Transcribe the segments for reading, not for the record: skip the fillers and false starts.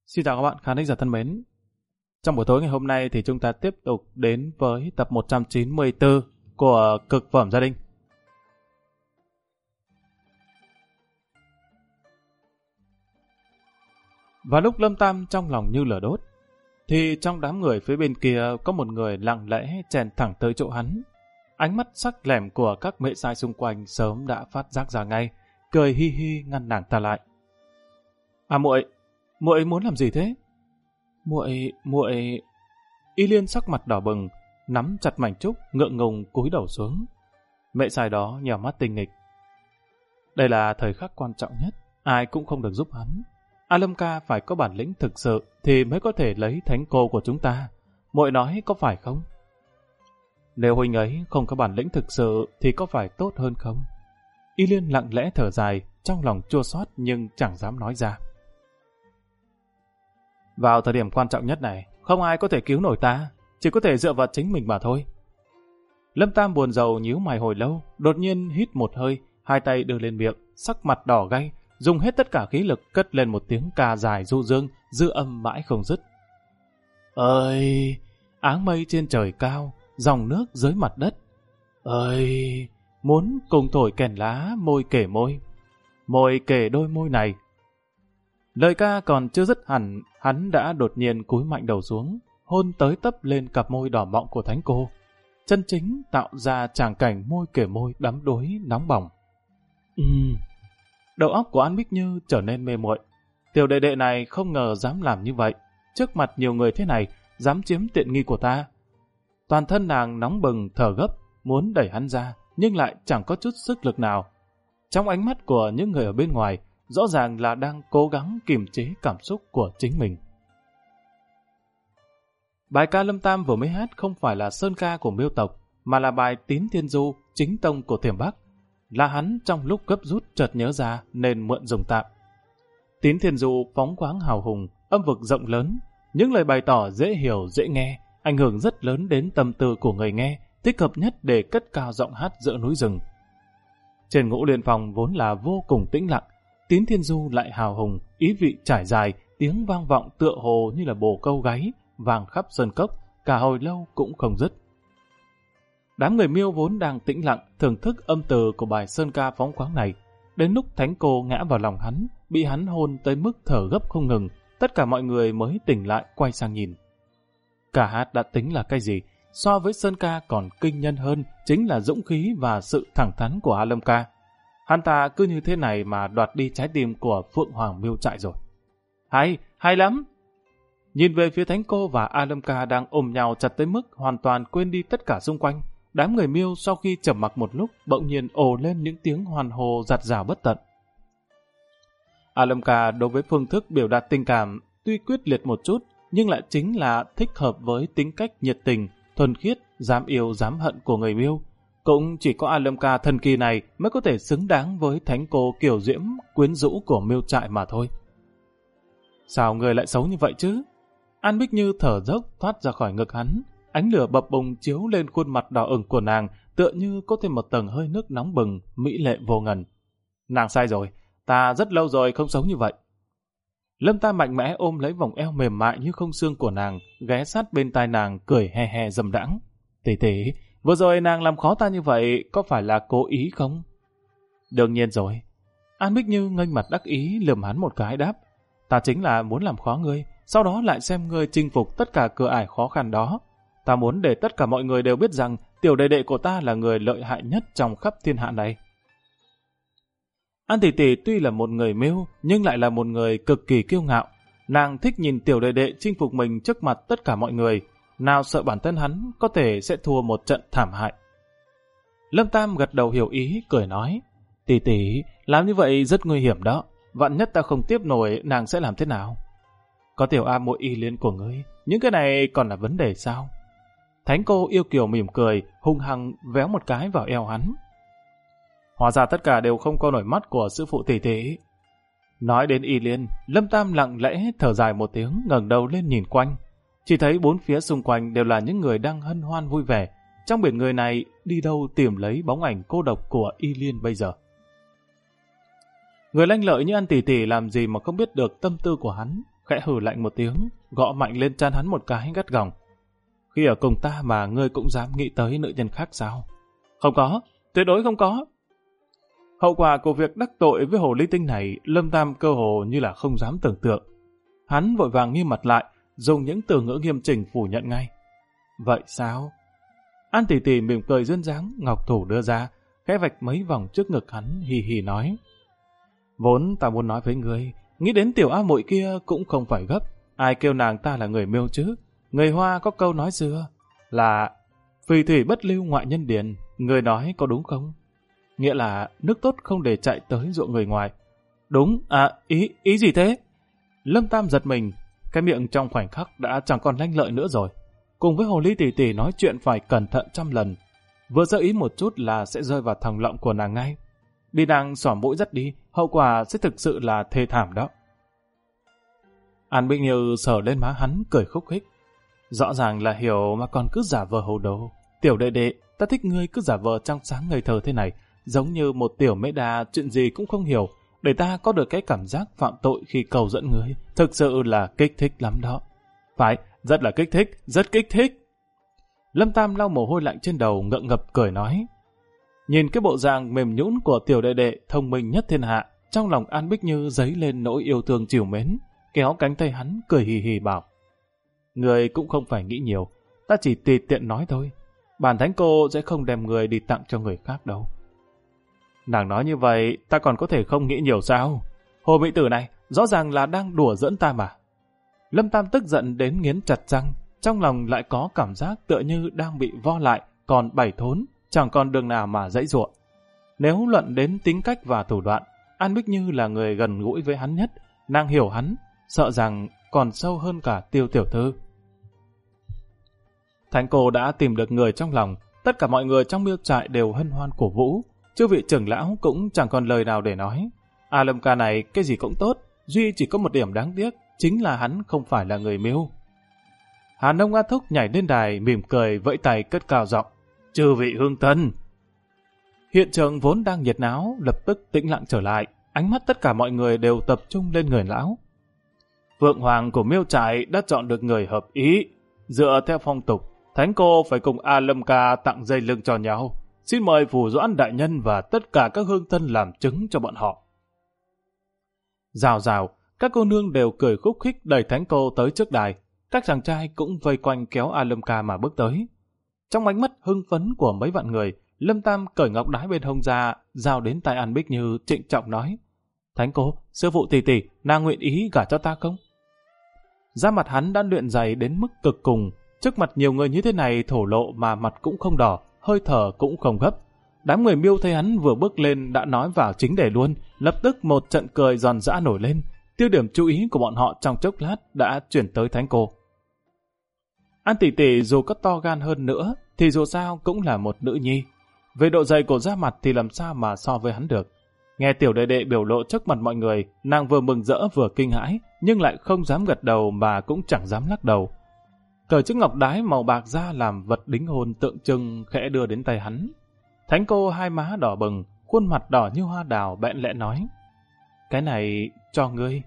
Xin chào các bạn khán giả thân mến. Trong buổi tối ngày hôm nay thì chúng ta tiếp tục đến với tập 194 của Cực phẩm gia đình. Và lúc Lâm Tam trong lòng như lửa đốt, thì trong đám người phía bên kia có một người lặng lẽ chèn thẳng tới chỗ hắn. Ánh mắt sắc lẻm của các mẹ sai xung quanh sớm đã phát giác ra ngay, cười hi hi ngăn nàng ta lại. À muội muốn làm gì thế? Muội... Y Liên sắc mặt đỏ bừng, nắm chặt mảnh trúc, ngượng ngùng cúi đầu xuống. Mẹ sai đó nhào mắt tinh nghịch. Đây là thời khắc quan trọng nhất, ai cũng không được giúp hắn. A Lâm ca phải có bản lĩnh thực sự thì mới có thể lấy thánh cô của chúng ta. Muội nói có phải không? Nếu huynh ấy không có bản lĩnh thực sự thì có phải tốt hơn không? Y Liên lặng lẽ thở dài, trong lòng chua xót nhưng chẳng dám nói ra. Vào thời điểm quan trọng nhất này, không ai có thể cứu nổi ta, chỉ có thể dựa vào chính mình mà thôi. Lâm Tam buồn rầu nhíu mày hồi lâu, đột nhiên hít một hơi, hai tay đưa lên miệng, sắc mặt đỏ gay, dùng hết tất cả khí lực cất lên một tiếng ca dài du dương, dư âm mãi không dứt. Ơi, áng mây trên trời cao, dòng nước dưới mặt đất. Ơi, muốn cùng thổi kèn lá môi kể đôi môi này. Lời ca còn chưa dứt hẳn, hắn đã đột nhiên cúi mạnh đầu xuống, hôn tới tấp lên cặp môi đỏ mọng của thánh cô. Chân chính tạo ra tràng cảnh môi kể môi đắm đuối nóng bỏng. Đầu óc của An Bích Như trở nên mê muội. Tiểu đệ đệ này không ngờ dám làm như vậy. Trước mặt nhiều người thế này, dám chiếm tiện nghi của ta. Toàn thân nàng nóng bừng thở gấp, muốn đẩy hắn ra, nhưng lại chẳng có chút sức lực nào. Trong ánh mắt của những người ở bên ngoài, rõ ràng là đang cố gắng kiềm chế cảm xúc của chính mình. Bài ca Lâm Tam vừa mới hát không phải là sơn ca của Miêu tộc, mà là bài Tín Thiên Du, chính tông của Thiểm Bắc. Là hắn trong lúc gấp rút chợt nhớ ra nên mượn dùng tạm. Tín Thiên Du phóng khoáng hào hùng, âm vực rộng lớn, những lời bày tỏ dễ hiểu dễ nghe, ảnh hưởng rất lớn đến tâm tư của người nghe, thích hợp nhất để cất cao giọng hát giữa núi rừng. Trên Ngũ Liên Phong vốn là vô cùng tĩnh lặng, Tín Thiên Du lại hào hùng, ý vị trải dài, tiếng vang vọng tựa hồ như là bồ câu gáy, vang khắp sơn cốc, cả hồi lâu cũng không dứt. Đám người Miêu vốn đang tĩnh lặng, thưởng thức âm từ của bài sơn ca phóng khoáng này. Đến lúc thánh cô ngã vào lòng hắn, bị hắn hôn tới mức thở gấp không ngừng, tất cả mọi người mới tỉnh lại quay sang nhìn. Cả hát đã tính là cái gì, so với sơn ca còn kinh nhân hơn, chính là dũng khí và sự thẳng thắn của A Lâm ca. Hắn ta cứ như thế này mà đoạt đi trái tim của Phượng Hoàng Miêu Trại rồi. Hay lắm! Nhìn về phía thánh cô và A Lâm ca đang ôm nhau chặt tới mức hoàn toàn quên đi tất cả xung quanh. Đám người Miêu sau khi trầm mặc một lúc bỗng nhiên ồ lên những tiếng hoàn hồ giặt rào bất tận. A Lâm ca đối với phương thức biểu đạt tình cảm tuy quyết liệt một chút, nhưng lại chính là thích hợp với tính cách nhiệt tình, thuần khiết, dám yêu dám hận của người Miêu. Cũng chỉ có A Lâm ca thần kỳ này mới có thể xứng đáng với thánh cô kiều diễm quyến rũ của Miêu Trại mà thôi. Sao người lại xấu như vậy chứ? An Bích Như thở dốc thoát ra khỏi ngực hắn, ánh lửa bập bùng chiếu lên khuôn mặt đỏ ửng của nàng, tựa như có thêm một tầng hơi nước nóng bừng, mỹ lệ vô ngần. Nàng sai rồi, ta rất lâu rồi không xấu như vậy. Lâm Tam mạnh mẽ ôm lấy vòng eo mềm mại như không xương của nàng, ghé sát bên tai nàng cười he he dâm đãng. Tỷ, vừa rồi nàng làm khó ta như vậy, có phải là cố ý không? Đương nhiên rồi. An Bích Như nghênh mặt đắc ý lườm hắn một cái đáp. Ta chính là muốn làm khó ngươi, sau đó lại xem ngươi chinh phục tất cả cửa ải khó khăn đó. Ta muốn để tất cả mọi người đều biết rằng tiểu đệ đệ của ta là người lợi hại nhất trong khắp thiên hạ này. An tỷ tỷ tuy là một người Miêu, nhưng lại là một người cực kỳ kiêu ngạo. Nàng thích nhìn tiểu đệ đệ chinh phục mình trước mặt tất cả mọi người. Nào sợ bản thân hắn có thể sẽ thua một trận thảm hại. Lâm Tam gật đầu hiểu ý, cười nói. Tỷ, làm như vậy rất nguy hiểm đó. Vạn nhất ta không tiếp nổi, nàng sẽ làm thế nào? Có tiểu A muội Y Liên của ngươi, những cái này còn là vấn đề sao? Thánh cô yêu kiều mỉm cười, hung hăng véo một cái vào eo hắn. Hóa ra tất cả đều không có nổi mắt của sư phụ tỷ. Nói đến Y Liên, Lâm Tam lặng lẽ thở dài một tiếng, ngẩng đầu lên nhìn quanh. Chỉ thấy bốn phía xung quanh đều là những người đang hân hoan vui vẻ. Trong biển người này, đi đâu tìm lấy bóng ảnh cô độc của Y Liên bây giờ? Người lanh lợi như An tỷ tỷ làm gì mà không biết được tâm tư của hắn. khẽ hừ lạnh một tiếng, gõ mạnh lên trán hắn một cái gắt gỏng. Khi ở cùng ta mà ngươi cũng dám nghĩ tới nữ nhân khác sao? Không có, tuyệt đối không có. Hậu quả của việc đắc tội với hồ ly tinh này, Lâm Tam cơ hồ như là không dám tưởng tượng. Hắn vội vàng nghiêm mặt lại, dùng những từ ngữ nghiêm chỉnh phủ nhận ngay. Vậy sao? An Tỷ Tỷ mỉm cười duyên dáng, ngọc thủ đưa ra, khẽ vạch mấy vòng trước ngực hắn, hì hì nói. Vốn ta muốn nói với ngươi, nghĩ đến tiểu A Muội kia cũng không phải gấp, ai kêu nàng ta là người Miêu chứ? Người Hoa có câu nói xưa là phì thủy bất lưu ngoại nhân điền, người nói có đúng không? Nghĩa là nước tốt không để chạy tới ruộng người ngoài. Đúng, ý gì thế? Lâm Tam giật mình, cái miệng trong khoảnh khắc đã chẳng còn lanh lợi nữa rồi. Cùng với hồ ly tỷ tỷ nói chuyện phải cẩn thận trăm lần. Vừa sơ ý một chút là sẽ rơi vào thòng lọng của nàng ngay. Bị nàng xỏ mũi dắt đi, hậu quả sẽ thực sự là thê thảm đó. An Bích Như sờ lên má hắn, cười khúc khích. Rõ ràng là hiểu mà còn cứ giả vờ hồ đồ. Tiểu đệ đệ, ta thích ngươi cứ giả vờ trong sáng ngây thơ thế này, giống như một tiểu mễ đà chuyện gì cũng không hiểu, để ta có được cái cảm giác phạm tội khi cầu dẫn ngươi. Thực sự là kích thích lắm đó. Phải, rất là kích thích, rất kích thích. Lâm Tam lau mồ hôi lạnh trên đầu, ngượng ngập cười nói. Nhìn cái bộ dạng mềm nhũn của tiểu đệ đệ thông minh nhất thiên hạ, trong lòng An Bích Như dấy lên nỗi yêu thương trìu mến, kéo cánh tay hắn cười hì hì bảo. Người cũng không phải nghĩ nhiều, ta chỉ tùy tiện nói thôi. Bản thánh cô sẽ không đem người đi tặng cho người khác đâu. Nàng nói như vậy, ta còn có thể không nghĩ nhiều sao? Hồ mỹ tử này, rõ ràng là đang đùa giỡn ta mà. Lâm Tam tức giận đến nghiến chặt răng, trong lòng lại có cảm giác tựa như đang bị vo lại, còn bảy thốn, chẳng còn đường nào mà dãy giụa. Nếu luận đến tính cách và thủ đoạn, An Bích Như là người gần gũi với hắn nhất, nàng hiểu hắn, sợ rằng còn sâu hơn cả Tiêu tiểu thư. Thánh cô đã tìm được người trong lòng, tất cả mọi người trong miêu trại đều hân hoan cổ vũ, chư vị trưởng lão cũng chẳng còn lời nào để nói. A Lâm ca này cái gì cũng tốt, duy chỉ có một điểm đáng tiếc, chính là hắn không phải là người Miêu. Hàn Nông A Thúc nhảy lên đài mỉm cười vẫy tay cất cao giọng. Chư vị hương thân. Hiện trường vốn đang nhiệt náo lập tức tĩnh lặng trở lại, ánh mắt tất cả mọi người đều tập trung lên người lão. Phượng Hoàng của miêu trại đã chọn được người hợp ý. Dựa theo phong tục, thánh cô phải cùng A Lâm ca tặng dây lưng cho nhau. Xin mời Phủ Doãn đại nhân và tất cả các hương thân làm chứng cho bọn họ. Rào rào, các cô nương đều cười khúc khích đẩy thánh cô tới trước đài. Các chàng trai cũng vây quanh kéo A Lâm ca mà bước tới. Trong ánh mắt hưng phấn của mấy vạn người, Lâm Tam cởi ngọc đái bên hông ra, giao đến tai An Bích Như trịnh trọng nói. Thánh cô, sư phụ tỷ tỷ, nàng nguyện ý gả cho ta không? Da mặt hắn đã luyện dày đến mức cực cùng, trước mặt nhiều người như thế này thổ lộ mà mặt cũng không đỏ, hơi thở cũng không gấp. Đám người Miêu thấy hắn vừa bước lên đã nói vào chính đề luôn, lập tức một trận cười giòn giã nổi lên. Tiêu điểm chú ý của bọn họ trong chốc lát đã chuyển tới thánh cô. An tỷ tỷ dù có to gan hơn nữa, thì dù sao cũng là một nữ nhi. Về độ dày của da mặt thì làm sao mà so với hắn được. Nghe tiểu đệ đệ biểu lộ trước mặt mọi người, nàng vừa mừng rỡ vừa kinh hãi, nhưng lại không dám gật đầu mà cũng chẳng dám lắc đầu. Cởi chiếc ngọc đái màu bạc ra làm vật đính hôn tượng trưng khẽ đưa đến tay hắn. Thánh cô hai má đỏ bừng, khuôn mặt đỏ như hoa đào bẽn lẽ nói. Cái này cho ngươi.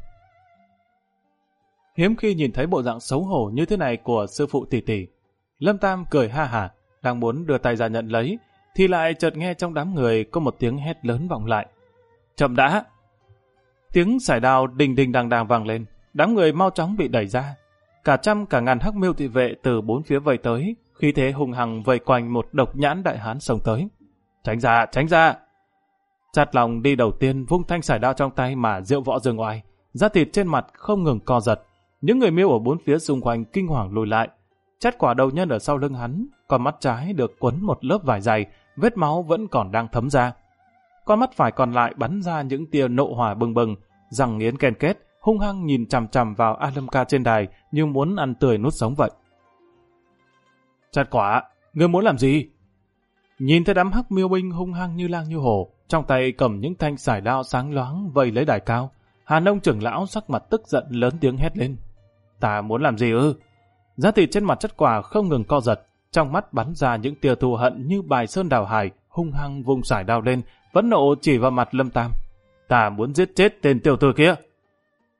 Hiếm khi nhìn thấy bộ dạng xấu hổ như thế này của sư phụ tỷ tỷ. Lâm Tam cười ha hả, đang muốn đưa tay ra nhận lấy, thì lại chợt nghe trong đám người có một tiếng hét lớn vọng lại. Chậm đã! Tiếng sải đao đình đình đàng đàng vang lên, đám người mau chóng bị đẩy ra. Cả trăm cả ngàn hắc miêu thị vệ từ bốn phía vây tới, khí thế hùng hằng vây quanh một độc nhãn đại hán xông tới. Tránh ra, tránh ra! Chặt lòng đi đầu tiên vung thanh sải đao trong tay mà diệu võ dương oai, da thịt trên mặt không ngừng co giật. Những người miêu ở bốn phía xung quanh kinh hoàng lùi lại. Chát quả đầu nhân ở sau lưng hắn, con mắt trái được quấn một lớp vải dày, vết máu vẫn còn đang thấm ra. Con mắt phải còn lại bắn ra những tia nộ hỏa bừng bừng, răng nghiến ken kết, hung hăng nhìn chằm chằm vào A Lâm ca trên đài như muốn ăn tươi nuốt sống vậy. Chát quả, ngươi muốn làm gì? Nhìn thấy đám hắc miêu binh hung hăng như lang như hổ, trong tay cầm những thanh sải đao sáng loáng vây lấy đài cao. Hàn Nông trưởng lão sắc mặt tức giận lớn tiếng hét lên. Ta muốn làm gì ư? Da thịt trên mặt Chát quả không ngừng co giật, trong mắt bắn ra những tia thù hận như bài sơn đào hải, hung hăng vung sải đao lên, phẫn nộ chỉ vào mặt Lâm Tam. Ta muốn giết chết tên tiểu tử kia.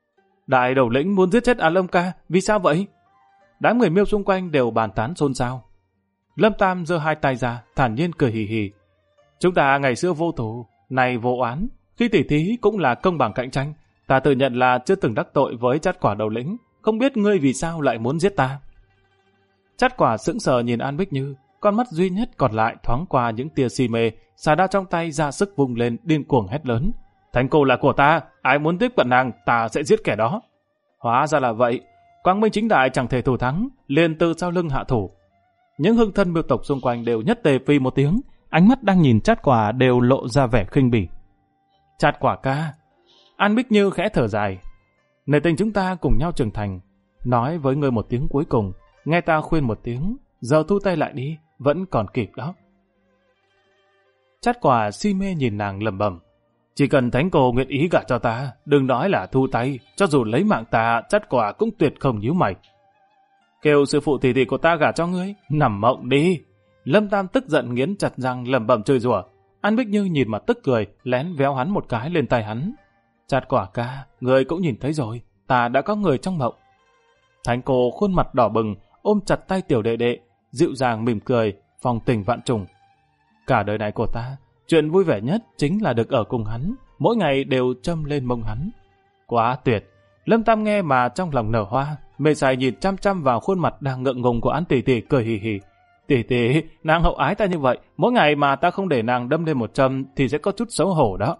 Đại đầu lĩnh muốn giết chết Á Lâm ca, vì sao vậy? Đám người Miêu xung quanh đều bàn tán xôn xao. Lâm Tam giơ hai tay ra, thản nhiên cười hì hì. Chúng ta ngày xưa vô thù, nay vô oán, khi tỉ thí cũng là công bằng cạnh tranh. Ta tự nhận là chưa từng đắc tội với Chát Quả đầu lĩnh, không biết ngươi vì sao lại muốn giết ta. Chát Quả sững sờ nhìn An Bích Như, con mắt duy nhất còn lại thoáng qua những tia si mê, xà đao trong tay ra sức vung lên, điên cuồng hét lớn. Thánh cô là của ta, ai muốn tiếp cận nàng, ta sẽ giết kẻ đó. Hóa ra là vậy, Quang Minh chính đại chẳng thể thủ thắng, liền từ sau lưng hạ thủ. Những hương thân Miêu tộc xung quanh đều nhất tề phi một tiếng, ánh mắt đang nhìn Chát Quả đều lộ ra vẻ khinh bỉ. Chát Quả ca, An Bích Như khẽ thở dài. Nể tình chúng ta cùng nhau trưởng thành, nói với ngươi một tiếng cuối cùng, nghe ta khuyên một tiếng, giờ thu tay lại đi, vẫn còn kịp đó. Chát Quả si mê nhìn nàng lẩm bẩm. Chỉ cần thánh cô nguyện ý gả cho ta, đừng nói là thu tay, cho dù lấy mạng ta, Chát Quả cũng tuyệt không nhíu mày. Kêu sư phụ tỷ tỷ của ta gả cho ngươi, nằm mộng đi. Lâm Tam tức giận nghiến chặt răng lẩm bẩm chửi rủa. An Bích Như nhìn mà tức cười, lén véo hắn một cái lên tay hắn. Chát Quả ca, người cũng nhìn thấy rồi, ta đã có người trong mộng. Thánh cô khuôn mặt đỏ bừng, ôm chặt tay tiểu đệ đệ, dịu dàng mỉm cười, phong tình vạn trùng. Cả đời này của ta, chuyện vui vẻ nhất chính là được ở cùng hắn, mỗi ngày đều châm lên mông hắn. Quá tuyệt! Lâm Tam nghe mà trong lòng nở hoa, mê say nhìn chăm chăm vào khuôn mặt đang ngượng ngùng của An tỷ tỷ, cười hì hì. Tỷ tỷ, nàng hậu ái ta như vậy, mỗi ngày mà ta không để nàng đâm lên một châm thì sẽ có chút xấu hổ đó.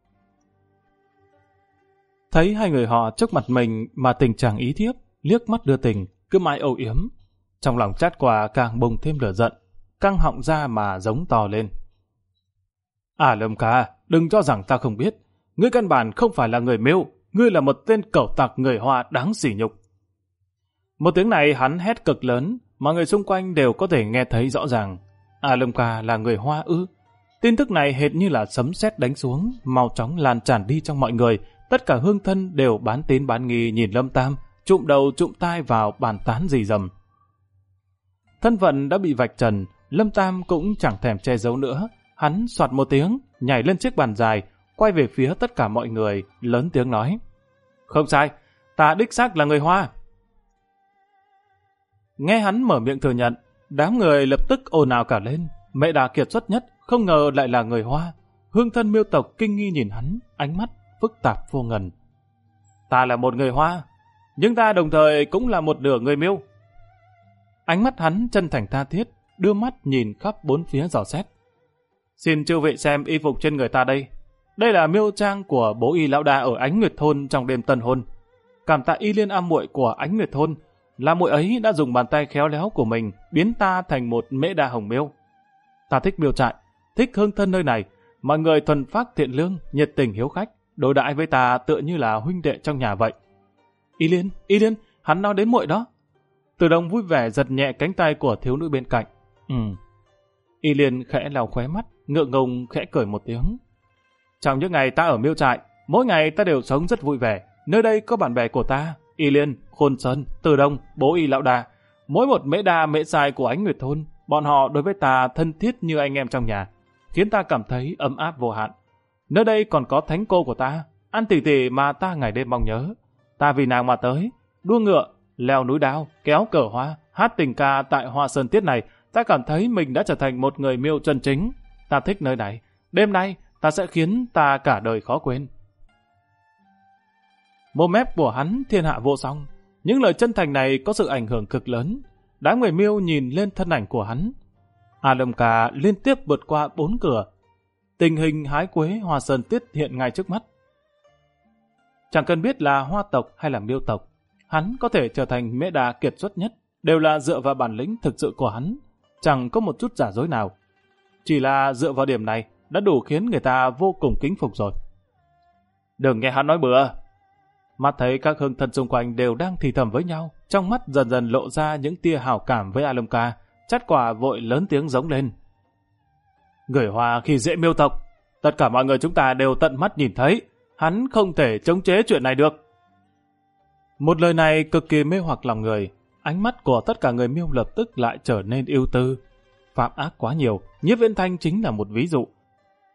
Thấy hai người họ trước mặt mình mà tình chàng ý thiếp, liếc mắt đưa tình, cứ mãi âu yếm. Trong lòng Chát Quả càng bùng thêm lửa giận, căng họng ra mà giống to lên. À Lâm ca, đừng cho rằng ta không biết. Ngươi căn bản không phải là người Miêu, ngươi là một tên cẩu tặc người Hoa đáng sỉ nhục. Một tiếng này hắn hét cực lớn, mọi người xung quanh đều có thể nghe thấy rõ ràng. À Lâm ca là người Hoa ư? Tin tức này hệt như là sấm sét đánh xuống, mau chóng lan tràn đi trong mọi người. Tất cả hương thân đều bán tín bán nghi nhìn Lâm Tam, trụm đầu trụm tai vào bàn tán rì rầm. Thân phận đã bị vạch trần, Lâm Tam cũng chẳng thèm che giấu nữa. Hắn soạt một tiếng, nhảy lên chiếc bàn dài, quay về phía tất cả mọi người, lớn tiếng nói. Không sai, ta đích xác là người Hoa. Nghe hắn mở miệng thừa nhận, đám người lập tức ồn ào cả lên. Mẹ Đà kiệt xuất nhất, không ngờ lại là người Hoa. Hương thân Miêu tộc kinh nghi nhìn hắn, ánh mắt phức tạp vô ngần. Ta là một người Hoa, nhưng ta đồng thời cũng là một nửa người Miêu. Ánh mắt hắn chân thành tha thiết, đưa mắt nhìn khắp bốn phía dò xét. Xin chư vị xem y phục trên người ta đây. Đây là miêu trang của bố y lão đa ở Ánh Nguyệt thôn trong đêm tân hôn. Cảm tạ y liên am muội của Ánh Nguyệt thôn, là muội ấy đã dùng bàn tay khéo léo của mình biến ta thành một mễ đa hồng miêu. Ta thích miêu trại, thích hương thân nơi này, mọi người thuần phác thiện lương, nhiệt tình hiếu khách, đối đãi với ta tựa như là huynh đệ trong nhà vậy. Y Liên, hắn nói đến muội đó. Từ Đồng vui vẻ giật nhẹ cánh tay của thiếu nữ bên cạnh. Y Liên khẽ lau khóe mắt, ngượng ngùng khẽ cười một tiếng. Trong những ngày ta ở miêu trại, mỗi ngày ta đều sống rất vui vẻ. Nơi đây có bạn bè của ta, Y Liên, Khôn Sơn, Từ Đông, bố y lão đà. Mỗi một mễ đa mễ sai của Ánh Nguyệt thôn, bọn họ đối với ta thân thiết như anh em trong nhà, khiến ta cảm thấy ấm áp vô hạn. Nơi đây còn có thánh cô của ta, An tỷ tỷ mà ta ngày đêm mong nhớ. Ta vì nàng mà tới, đua ngựa, leo núi đao, kéo cờ hoa, hát tình ca tại Hoa Sơn Tiết này, ta cảm thấy mình đã trở thành một người miêu chân chính. Ta thích nơi này. Đêm nay, ta sẽ khiến ta cả đời khó quên. Mồm mép của hắn thiên hạ vô song. Những lời chân thành này có sự ảnh hưởng cực lớn. Đám người miêu nhìn lên thân ảnh của hắn. A Lâm Ca liên tiếp vượt qua 4 cửa. Tình hình hái quế Hoa Sơn Tiết hiện ngay trước mắt. Chẳng cần biết là Hoa tộc hay là miêu tộc, hắn có thể trở thành mễ đà kiệt xuất nhất, đều là dựa vào bản lĩnh thực sự của hắn. Chẳng có một chút giả dối nào. Chỉ là dựa vào điểm này đã đủ khiến người ta vô cùng kính phục rồi. Đừng nghe hắn nói bừa. Mắt thấy các hương thân xung quanh đều đang thì thầm với nhau, trong mắt dần dần lộ ra những tia hảo cảm với A Lâm Ca. Chát Quả vội lớn tiếng giống lên. Người Hoa khi dễ miêu tộc, tất cả mọi người chúng ta đều tận mắt nhìn thấy, hắn không thể chống chế chuyện này được. Một lời này cực kỳ mê hoặc lòng người, ánh mắt của tất cả người miêu lập tức lại trở nên ưu tư. Phạm ác quá nhiều, Nhiếp Viễn Thanh chính là một ví dụ.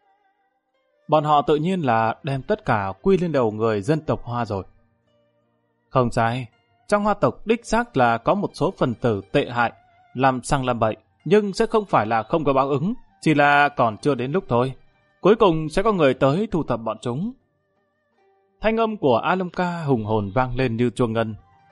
Bọn họ tự nhiên là đem tất cả quy lên đầu người dân tộc Hoa rồi. Không sai, trong Hoa tộc đích xác là có một số phần tử tệ hại, làm sằng làm bậy, nhưng sẽ không phải là không có báo ứng, chỉ là còn chưa đến lúc thôi. Cuối cùng sẽ có người tới thu thập bọn chúng. Thanh âm của Alomka hùng hồn vang lên như chuông ngân.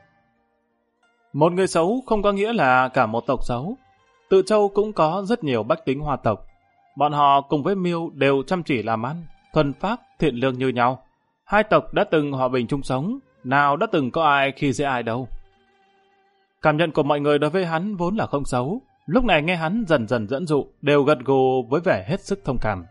Một người xấu không có nghĩa là cả một tộc xấu. Tự Châu cũng có rất nhiều bách tính Hoa tộc. Bọn họ cùng với Miêu đều chăm chỉ làm ăn, thuần phác, thiện lương như nhau. Hai tộc đã từng hòa bình chung sống, nào đã từng có ai khi dễ ai đâu. Cảm nhận của mọi người đối với hắn vốn là không xấu. Lúc này nghe hắn dần dần dẫn dụ, đều gật gù với vẻ hết sức thông cảm.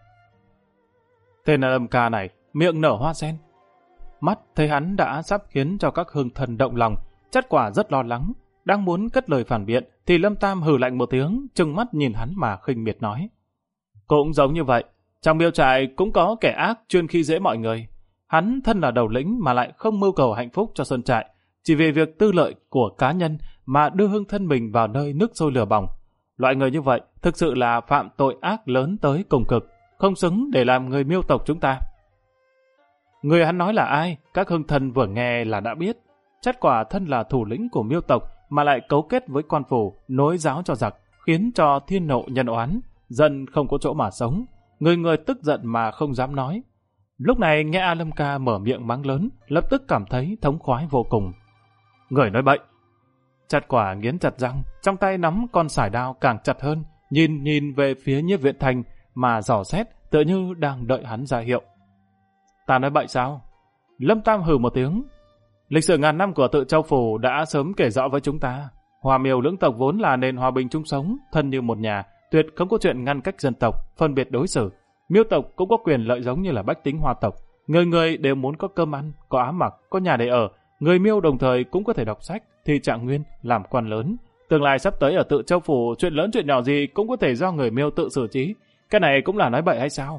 Tên Alomka này, miệng nở hoa sen. Mắt thấy hắn đã sắp khiến cho các hương thần động lòng, Trát Quả rất lo lắng, đang muốn cất lời phản biện, thì Lâm Tam hừ lạnh một tiếng, trừng mắt nhìn hắn mà khinh miệt nói. Cũng giống như vậy, trong Miêu trại cũng có kẻ ác chuyên khi dễ mọi người. Hắn thân là đầu lĩnh mà lại không mưu cầu hạnh phúc cho sơn trại, chỉ vì việc tư lợi của cá nhân mà đưa hương thân mình vào nơi nước sôi lửa bỏng. Loại người như vậy thực sự là phạm tội ác lớn tới cùng cực, không xứng để làm người Miêu tộc chúng ta. Người hắn nói là ai, các hương thần vừa nghe là đã biết. Trát Quả thân là thủ lĩnh của Miêu tộc mà lại cấu kết với quan phủ, nối giáo cho giặc, khiến cho thiên nộ nhân oán, dân không có chỗ mà sống. Người người tức giận mà không dám nói. Lúc này nghe Alomka mở miệng mắng lớn, lập tức cảm thấy thống khoái vô cùng. Người nói bậy. Trát Quả nghiến chặt răng, trong tay nắm con sải đao càng chặt hơn, nhìn về phía Nhiếp Viễn Thành mà dò xét, tựa như đang đợi hắn ra hiệu. Ta nói bậy sao? Lâm Tam hừ một tiếng. Lịch sử ngàn năm của Tự Châu Phủ đã sớm kể rõ với chúng ta. Hoa Miêu lưỡng tộc vốn là nền hòa bình chung sống, thân như một nhà, tuyệt không có chuyện ngăn cách dân tộc, phân biệt đối xử. Miêu tộc cũng có quyền lợi giống như là bách tính Hoa tộc. Người người đều muốn có cơm ăn, có áo mặc, có nhà để ở. Người Miêu đồng thời cũng có thể đọc sách, thi trạng nguyên, làm quan lớn. Tương lai sắp tới ở Tự Châu Phủ, chuyện lớn chuyện nhỏ gì cũng có thể do người Miêu tự xử trí. Cái này cũng là nói bậy hay sao?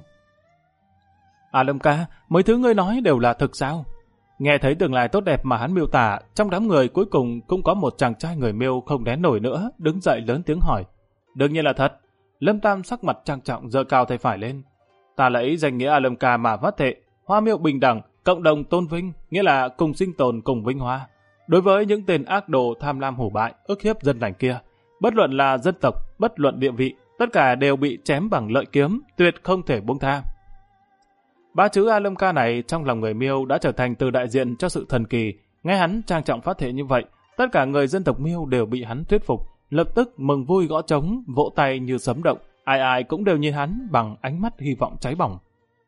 Alomka, mấy thứ ngươi nói đều là thực sao? Nghe thấy tương lai tốt đẹp mà hắn miêu tả, trong đám người cuối cùng cũng có một chàng trai người Miêu không đén nổi nữa, đứng dậy lớn tiếng hỏi. Đương nhiên là thật. Lâm Tam sắc mặt trang trọng giơ cao tay phải lên. Ta lấy danh nghĩa Alomka mà phát thệ, Hoa Miêu bình đẳng, cộng đồng tôn vinh, nghĩa là cùng sinh tồn cùng vinh hoa. Đối với những tên ác đồ tham lam hủ bại, ức hiếp dân lành kia, bất luận là dân tộc, bất luận địa vị, tất cả đều bị chém bằng lợi kiếm, tuyệt không thể buông tha. Ba chữ Alomka này trong lòng người Miêu đã trở thành từ đại diện cho sự thần kỳ. Nghe hắn trang trọng phát thệ như vậy, tất cả người dân tộc Miêu đều bị hắn thuyết phục, lập tức mừng vui gõ trống, vỗ tay như sấm động, ai ai cũng đều nhìn hắn bằng ánh mắt hy vọng cháy bỏng.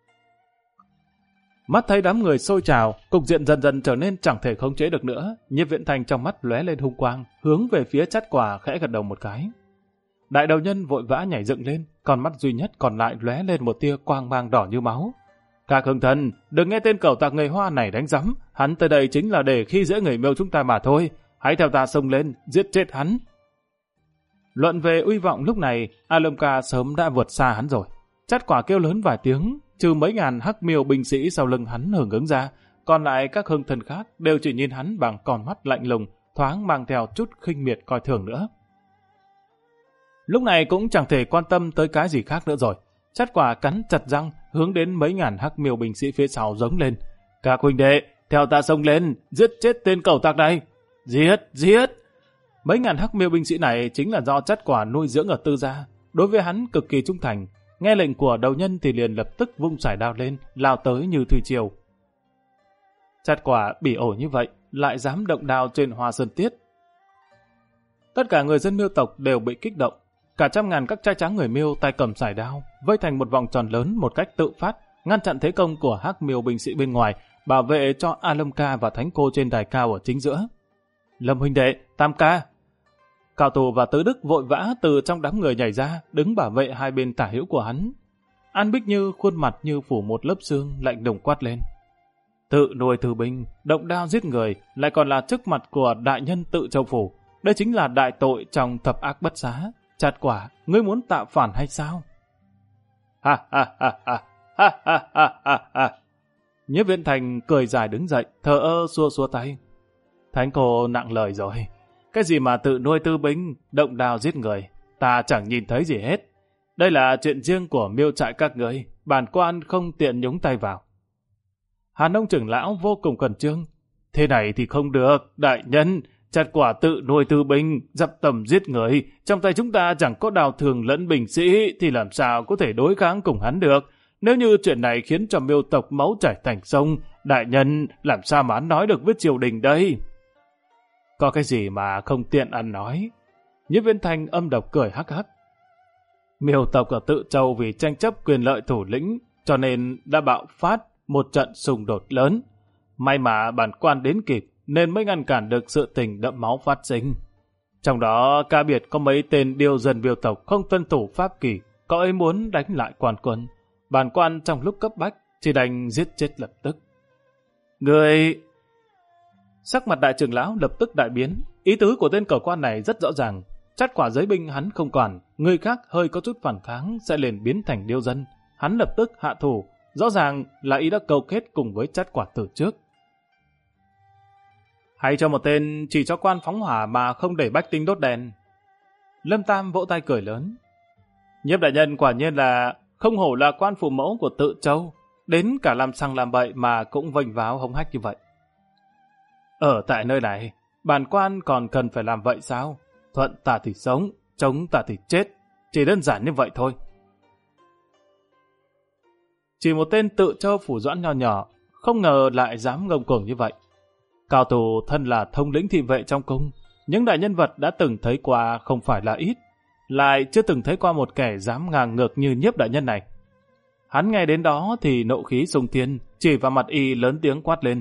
Mắt thấy đám người sôi trào, cục diện dần dần trở nên chẳng thể khống chế được nữa. Nhiếp Viễn Thành trong mắt lóe lên hung quang, hướng về phía Trát Quả khẽ gật đầu một cái. Đại đầu nhân vội vã nhảy dựng lên, con mắt duy nhất còn lại lóe lên một tia quang mang đỏ như máu. Các hương thần, đừng nghe tên cẩu tặc người Hoa này đánh rắm, hắn tới đây chính là để khi dễ người Miêu chúng ta mà thôi. Hãy theo ta xông lên, giết chết hắn. Luận về uy vọng lúc này, Alomka sớm đã vượt xa hắn rồi. Trát Quả kêu lớn vài tiếng, trừ mấy ngàn hắc miêu binh sĩ sau lưng hắn hưởng ứng ra, còn lại các hương thần khác đều chỉ nhìn hắn bằng con mắt lạnh lùng, thoáng mang theo chút khinh miệt coi thường nữa. Lúc này cũng chẳng thể quan tâm tới cái gì khác nữa rồi. Trát Quả cắn chặt răng, hướng đến mấy ngàn hắc miêu binh sĩ phía sau giống lên. Các huynh đệ, theo ta xông lên, giết chết tên cẩu tặc này. Giết, giết! Mấy ngàn hắc miêu binh sĩ này chính là do Trát Quả nuôi dưỡng ở Tư gia. Đối với hắn cực kỳ trung thành. Nghe lệnh của đầu nhân thì liền lập tức vung sải đao lên, lao tới như thủy triều. Trát Quả bỉ ổi như vậy, lại dám động đao trên Hoa Sơn Tiết. Tất cả người dân Miêu tộc đều bị kích động. Cả trăm ngàn các trai tráng người Miêu tay cầm sải đao, vây thành một vòng tròn lớn một cách tự phát, ngăn chặn thế công của hắc miêu binh sĩ bên ngoài, bảo vệ cho Alomka và Thánh Cô trên đài cao ở chính giữa. Lâm huynh đệ, Tam ca. Cao Tù và Tứ Đức vội vã từ trong đám người nhảy ra, đứng bảo vệ hai bên tả hữu của hắn. An Bích Như khuôn mặt như phủ một lớp xương, lạnh lùng quát lên. Tự nuôi thư binh, động đao giết người, lại còn là trước mặt của đại nhân Tự Châu Phủ. Đây chính là đại tội trong thập ác bất xá. Trát Quả, ngươi muốn tạo phản hay sao? Ha ha ha ha ha ha ha ha ha. Nhiếp Viễn Thành cười dài đứng dậy, thờ ơ xua xua tay. Thánh Cô nặng lời rồi. Cái gì mà tự nuôi tư binh, động đao giết người, ta chẳng nhìn thấy gì hết. Đây là chuyện riêng của Miêu trại các người, bản quan không tiện nhúng tay vào. Hàn Ông trưởng lão vô cùng khẩn trương. Thế này thì không được, đại nhân. Chặt quả tự nuôi tư binh, dập tầm giết người. Trong tay chúng ta chẳng có đào thường lẫn binh sĩ thì làm sao có thể đối kháng cùng hắn được. Nếu như chuyện này khiến cho Miêu tộc máu chảy thành sông, đại nhân làm sao mà hắn nói được với triều đình đây? Có cái gì mà không tiện ăn nói? Nhiếp Viễn Thanh âm độc cười hắc hắc. Miêu tộc ở Tự Châu vì tranh chấp quyền lợi thủ lĩnh, cho nên đã bạo phát một trận xung đột lớn. May mà bản quan đến kịp, nên mới ngăn cản được sự tình đẫm máu phát sinh. Trong đó, cá biệt có mấy tên điêu dân Miêu tộc không tuân thủ pháp kỷ, có ấy muốn đánh lại quan quân. Bản quan trong lúc cấp bách, chỉ đành giết chết lập tức. Người... Sắc mặt đại trưởng lão lập tức đại biến. Ý tứ của tên cẩu quan này rất rõ ràng. Chắt quả giới binh hắn không quản, người khác hơi có chút phản kháng sẽ liền biến thành điêu dân. Hắn lập tức hạ thủ, rõ ràng là ý đã câu kết cùng với chắt quả từ trước. Hay cho một tên chỉ cho quan phóng hỏa mà không để bách tính đốt đèn. Lâm Tam vỗ tay cười lớn. Nhiếp đại nhân quả nhiên là không hổ là quan phụ mẫu của Tự Châu, đến cả làm sằng làm bậy mà cũng vênh váo hống hách như vậy. Ở tại nơi này, bản quan còn cần phải làm vậy sao? Thuận ta thì sống, chống ta thì chết. Chỉ đơn giản như vậy thôi. Chỉ một tên Tự Châu phủ doãn nho nhỏ, không ngờ lại dám ngông cuồng như vậy. Cao thủ thân là thông lĩnh thị vệ trong cung, những đại nhân vật đã từng thấy qua không phải là ít, lại chưa từng thấy qua một kẻ dám ngang ngược như Nhiếp đại nhân này. Hắn nghe đến đó thì nộ khí xung thiên, chỉ vào mặt y lớn tiếng quát lên.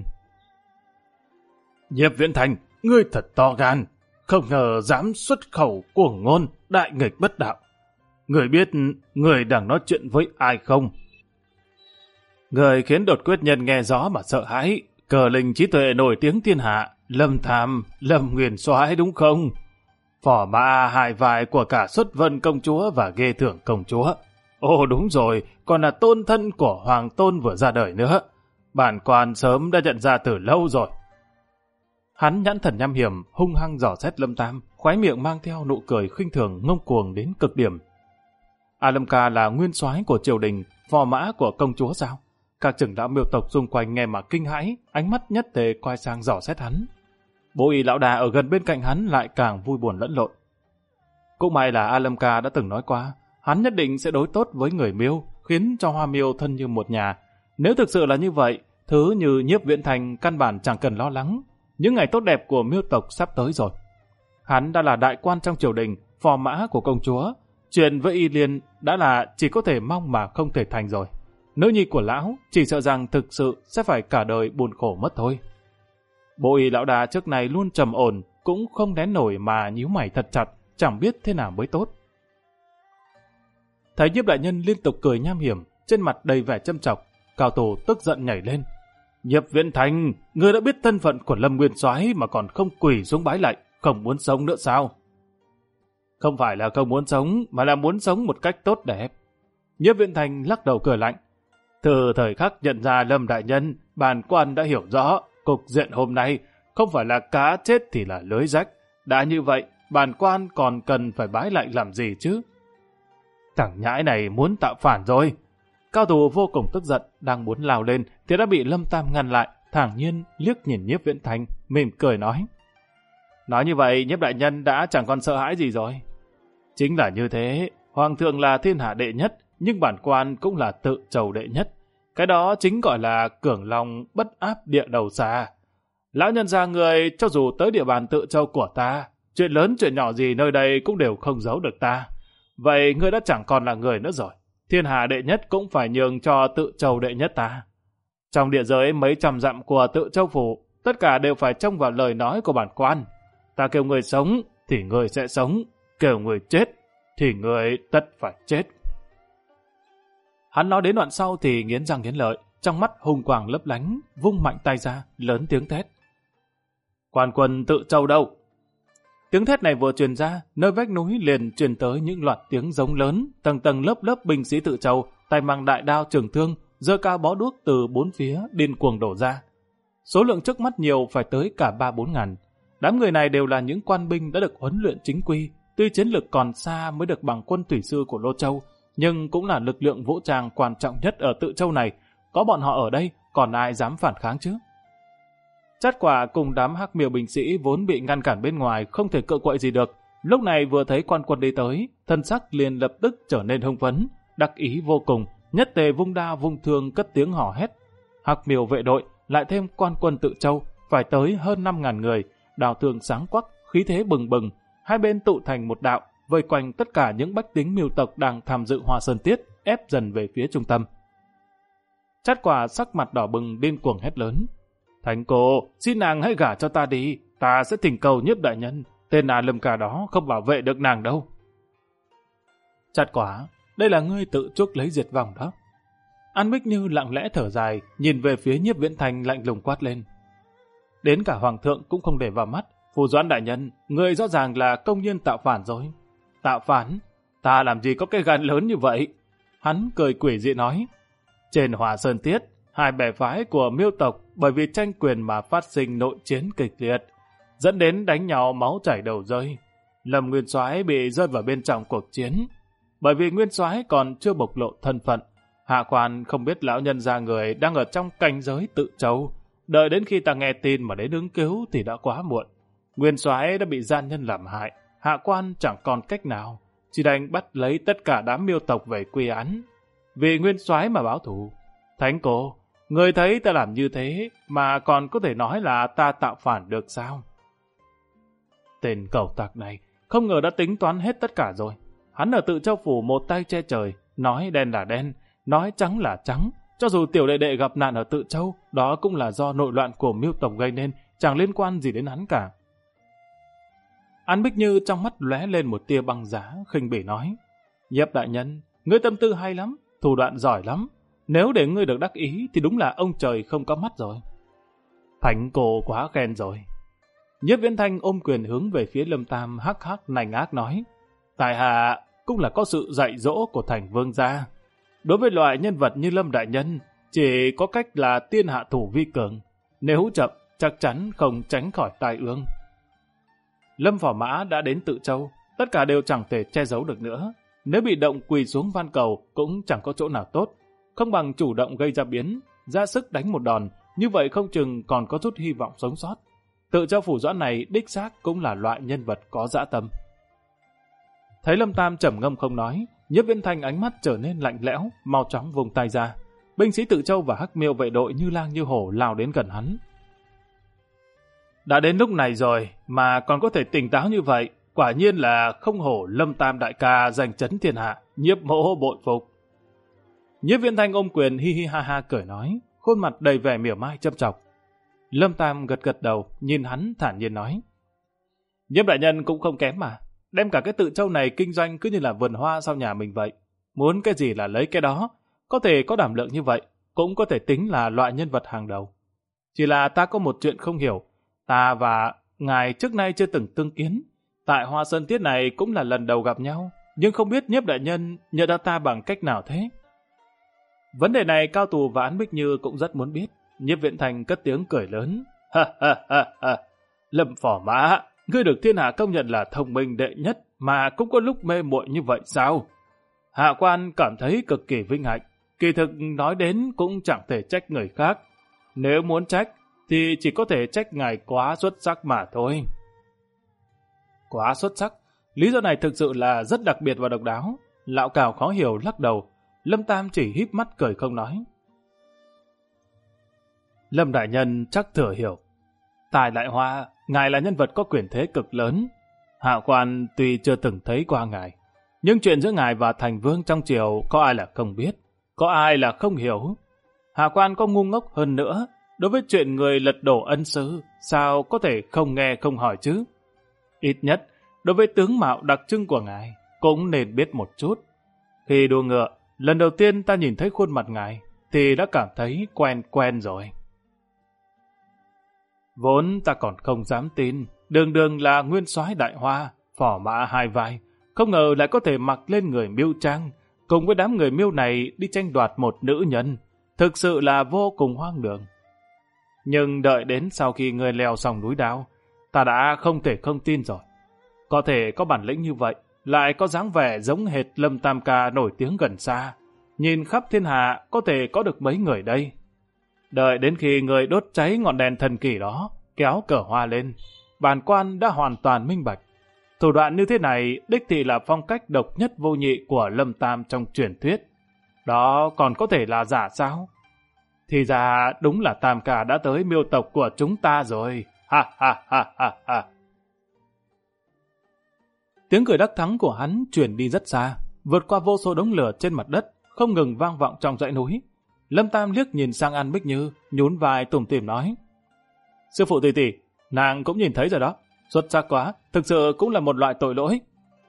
Nhiếp Viễn Thành, ngươi thật to gan, không ngờ dám xuất khẩu cuồng ngôn, đại nghịch bất đạo. Người biết người đang nói chuyện với ai không? Người khiến Đột Quyết Nhân nghe rõ mà sợ hãi, cờ linh trí tuệ nổi tiếng thiên hạ, Lâm Tham, Lâm Nguyên Soái đúng không? Phò mã hại vải của cả Xuất Vân công chúa và Ghê Thưởng công chúa. Ồ đúng rồi, còn là tôn thân của Hoàng Tôn vừa ra đời nữa. Bản quan sớm đã nhận ra từ lâu rồi. Hắn nhãn thần nham hiểm, hung hăng dò xét Lâm Tam, khóe miệng mang theo nụ cười khinh thường ngông cuồng đến cực điểm. A Lâm Ca là nguyên soái của triều đình, phò mã của công chúa sao? Các trưởng lão Miêu tộc xung quanh nghe mà kinh hãi, ánh mắt nhất tề quay sang dò xét hắn. Bố y lão đà ở gần bên cạnh hắn lại càng vui buồn lẫn lộn. Cũng may là A Lâm Ca đã từng nói qua, hắn nhất định sẽ đối tốt với người Miêu, khiến cho Hoa Miêu thân như một nhà. Nếu thực sự là như vậy, thứ như Nhiếp Viễn Thành căn bản chẳng cần lo lắng. Những ngày tốt đẹp của Miêu tộc sắp tới rồi. Hắn đã là đại quan trong triều đình, phò mã của công chúa. Chuyện với Y Liên đã là chỉ có thể mong mà không thể thành rồi. Nữ nhi của lão chỉ sợ rằng thực sự sẽ phải cả đời buồn khổ mất thôi. Bộ Y lão đà trước này luôn trầm ổn, cũng không nén nổi mà nhíu mày thật chặt, chẳng biết thế nào mới tốt. Thấy Nhiếp đại nhân liên tục cười nham hiểm, trên mặt đầy vẻ châm chọc, Cao Tổ tức giận nhảy lên. Nhiếp Viễn Thành, ngươi đã biết thân phận của Lâm Nguyên Soái mà còn không quỳ xuống bái lạy, không muốn sống nữa sao? Không phải là không muốn sống, mà là muốn sống một cách tốt đẹp. Nhiếp Viễn Thành lắc đầu cười lạnh. Từ thời khắc nhận ra Lâm đại nhân, bản quan đã hiểu rõ, cục diện hôm nay không phải là cá chết thì là lưới rách. Đã như vậy, bản quan còn cần phải bái lạy làm gì chứ? Thằng nhãi này muốn tạo phản rồi. Cao thủ vô cùng tức giận, đang muốn lao lên thì đã bị Lâm Tam ngăn lại, thản nhiên liếc nhìn Nhiếp Viễn Thành, mỉm cười nói. Nói như vậy, Nhiếp đại nhân đã chẳng còn sợ hãi gì rồi. Chính là như thế, Hoàng thượng là thiên hạ đệ nhất, nhưng bản quan cũng là Tự Châu đệ nhất. Cái đó chính gọi là cường long bất áp địa đầu xa. Lão nhân gia người cho dù tới địa bàn Tự Châu của ta, chuyện lớn chuyện nhỏ gì nơi đây cũng đều không giấu được ta. Vậy ngươi đã chẳng còn là người nữa rồi. Thiên hạ đệ nhất cũng phải nhường cho Tự Châu đệ nhất ta. Trong địa giới mấy trăm dặm của Tự Châu phủ, tất cả đều phải trông vào lời nói của bản quan. Ta kêu người sống thì người sẽ sống, kêu người chết thì người tất phải chết. Hắn nói đến đoạn sau thì nghiến răng nghiến lợi, trong mắt hung quang lấp lánh, vung mạnh tay ra, lớn tiếng thét. Quan quân Tự Châu đâu? Tiếng thét này vừa truyền ra, nơi vách núi liền truyền tới những loạt tiếng giống lớn, tầng tầng lớp lớp binh sĩ Tự Châu, tay mang đại đao trường thương, giơ cao bó đuốc từ bốn phía điên cuồng đổ ra. Số lượng trước mắt nhiều phải tới cả 3-4 ngàn. Đám người này đều là những quan binh đã được huấn luyện chính quy, tuy chiến lực còn xa mới được bằng quân thủy sư của Lô Châu, nhưng cũng là lực lượng vũ trang quan trọng nhất ở Tự Châu này. Có bọn họ ở đây, còn ai dám phản kháng chứ? Trát Quả cùng đám Hắc Miêu binh sĩ vốn bị ngăn cản bên ngoài không thể cự quậy gì được. Lúc này vừa thấy quan quân đi tới, thân sắc liền lập tức trở nên hưng phấn, đắc ý vô cùng, nhất tề vung đao vung thương cất tiếng hò hét. Hắc Miêu vệ đội lại thêm quan quân Tự Châu phải tới hơn 5.000 người, đao thương sáng quắc, khí thế bừng bừng, hai bên tụ thành một đạo, vây quanh tất cả những bách tính Miêu tộc đang tham dự Hoa Sơn Tiết, ép dần về phía trung tâm. Trát Quả sắc mặt đỏ bừng điên cuồng hét lớn: Thành cô, xin nàng hãy gả cho ta đi, ta sẽ thỉnh cầu Nhiếp đại nhân, tên A Lâm Ca đó không bảo vệ được nàng đâu. Trát Quả, đây là ngươi tự chuốc lấy diệt vong đó. An Bích Như lặng lẽ thở dài, nhìn về phía Nhiếp Viễn Thanh lạnh lùng quát lên. Đến cả hoàng thượng cũng không để vào mắt. Phù Doãn đại nhân, ngươi rõ ràng là công nhiên tạo phản rồi. Tạo phản? Ta làm gì có cái gan lớn như vậy? Hắn cười quỷ dị nói. Trên Hoa Sơn Tiết, hai bè phái của Miêu tộc bởi vì tranh quyền mà phát sinh nội chiến kịch liệt, dẫn đến đánh nhau máu chảy đầu rơi. Lâm Nguyên Soái bị rơi vào bên trong cuộc chiến. Bởi vì Nguyên Soái còn chưa bộc lộ thân phận, hạ quan không biết lão nhân gia người đang ở trong canh giới Tự Châu. Đợi đến khi ta nghe tin mà đến ứng cứu thì đã quá muộn. Nguyên Soái đã bị gian nhân làm hại, hạ quan chẳng còn cách nào, chỉ đành bắt lấy tất cả đám Miêu tộc về quy án, vì Nguyên Soái mà báo thù. Thánh cô, người thấy ta làm như thế mà còn có thể nói là ta tạo phản được sao? Tên cẩu tặc này không ngờ đã tính toán hết tất cả rồi. Hắn ở Tự Châu phủ một tay che trời, nói đen là đen, nói trắng là trắng. Cho dù tiểu đệ đệ gặp nạn ở Tự Châu, đó cũng là do nội loạn của Miêu tộc gây nên, chẳng liên quan gì đến hắn cả. An Bích Như trong mắt lóe lên một tia băng giá, khinh bỉ nói: Nhiếp đại nhân, ngươi tâm tư hay lắm, thủ đoạn giỏi lắm. Nếu để ngươi được đắc ý thì đúng là ông trời không có mắt rồi. Thánh cô quá khen rồi. Nhiếp Viễn Thanh ôm quyền hướng về phía Lâm Tam, hắc hắc nành ác nói: Tại hạ cũng là có sự dạy dỗ của thành vương gia. Đối với loại nhân vật như Lâm đại nhân, chỉ có cách là tiên hạ thủ vi cường. Nếu chậm, chắc chắn không tránh khỏi tai ương. Lâm Phò Mã đã đến Tự Châu, tất cả đều chẳng thể che giấu được nữa. Nếu bị động quỳ xuống van cầu cũng chẳng có chỗ nào tốt. Không bằng chủ động gây ra biến, ra sức đánh một đòn, như vậy không chừng còn có chút hy vọng sống sót. Tự Châu phủ Doãn này đích xác cũng là loại nhân vật có dã tâm. Thấy Lâm Tam trầm ngâm không nói, Nhiếp Viễn Thanh ánh mắt trở nên lạnh lẽo, mau chóng vùng tay ra. Binh sĩ Tự Châu và Hắc Miêu vệ đội như lang như hổ lao đến gần hắn. Đã đến lúc này rồi mà còn có thể tỉnh táo như vậy, quả nhiên là không hổ Lâm Tam đại ca giành chấn thiên hạ, Nhiếp mỗ bội phục. Nhiếp Viễn Thanh ôm quyền hi hi ha ha cười nói, khuôn mặt đầy vẻ mỉa mai châm chọc. Lâm Tam gật gật đầu, nhìn hắn thản nhiên nói: Nhiếp đại nhân cũng không kém mà, đem cả cái Tự Châu này kinh doanh cứ như là vườn hoa sau nhà mình vậy. Muốn cái gì là lấy cái đó, có thể có đảm lượng như vậy, cũng có thể tính là loại nhân vật hàng đầu. Chỉ là ta có một chuyện không hiểu, ta và ngài trước nay chưa từng tương kiến, tại Hoa Sơn Tiết này cũng là lần đầu gặp nhau, nhưng không biết Nhiếp đại nhân nhận ra ta bằng cách nào thế? Vấn đề này Cao Tù và Án Bích Như cũng rất muốn biết. Nhiếp Viễn Thanh cất tiếng cười lớn: Ha ha ha ha, Lâm Phò Mã, ngươi được thiên hạ công nhận là thông minh đệ nhất mà cũng có lúc mê muội như vậy sao? Hạ quan cảm thấy cực kỳ vinh hạnh, kỳ thực nói đến cũng chẳng thể trách người khác. Nếu muốn trách thì chỉ có thể trách ngài quá xuất sắc mà thôi. Quá xuất sắc? Lý do này thực sự là rất đặc biệt và độc đáo. Lão Cào khó hiểu lắc đầu. Lâm Tam chỉ híp mắt cười không nói. Lâm đại nhân chắc thừa hiểu. Tại Đại Hoa, ngài là nhân vật có quyền thế cực lớn. Hạ quan tuy chưa từng thấy qua ngài, nhưng chuyện giữa ngài và thành vương trong triều có ai là không biết, có ai là không hiểu. Hạ quan có ngu ngốc hơn nữa, đối với chuyện người lật đổ ân sư, sao có thể không nghe không hỏi chứ? Ít nhất, đối với tướng mạo đặc trưng của ngài, cũng nên biết một chút. Khi đua ngựa, lần đầu tiên ta nhìn thấy khuôn mặt ngài, thì đã cảm thấy quen quen rồi. Vốn ta còn không dám tin, đường đường là nguyên soái Đại Hoa, Phò Mã hai vai, không ngờ lại có thể mặc lên người Miêu trang, cùng với đám người Miêu này đi tranh đoạt một nữ nhân, thực sự là vô cùng hoang đường. Nhưng đợi đến sau khi người leo xong núi Đao, ta đã không thể không tin rồi. Có thể có bản lĩnh như vậy, lại có dáng vẻ giống hệt Lâm Tam ca nổi tiếng gần xa, nhìn khắp thiên hạ có thể có được mấy người đây. Đợi đến khi người đốt cháy ngọn đèn thần kỳ đó, kéo cờ hoa lên, bản quan đã hoàn toàn minh bạch. Thủ đoạn như thế này đích thị là phong cách độc nhất vô nhị của Lâm Tam trong truyền thuyết. Đó còn có thể là giả sao? Thì ra đúng là Tam ca đã tới miêu tộc của chúng ta rồi. Ha ha ha ha ha. Tiếng cười đắc thắng của hắn truyền đi rất xa, vượt qua vô số đống lửa trên mặt đất, không ngừng vang vọng trong dãy núi. Lâm Tam liếc nhìn sang An Bích Như, nhún vai tủm tỉm nói: Sư phụ tỷ tỷ, nàng cũng nhìn thấy rồi đó, xuất sắc quá, thực sự cũng là một loại tội lỗi.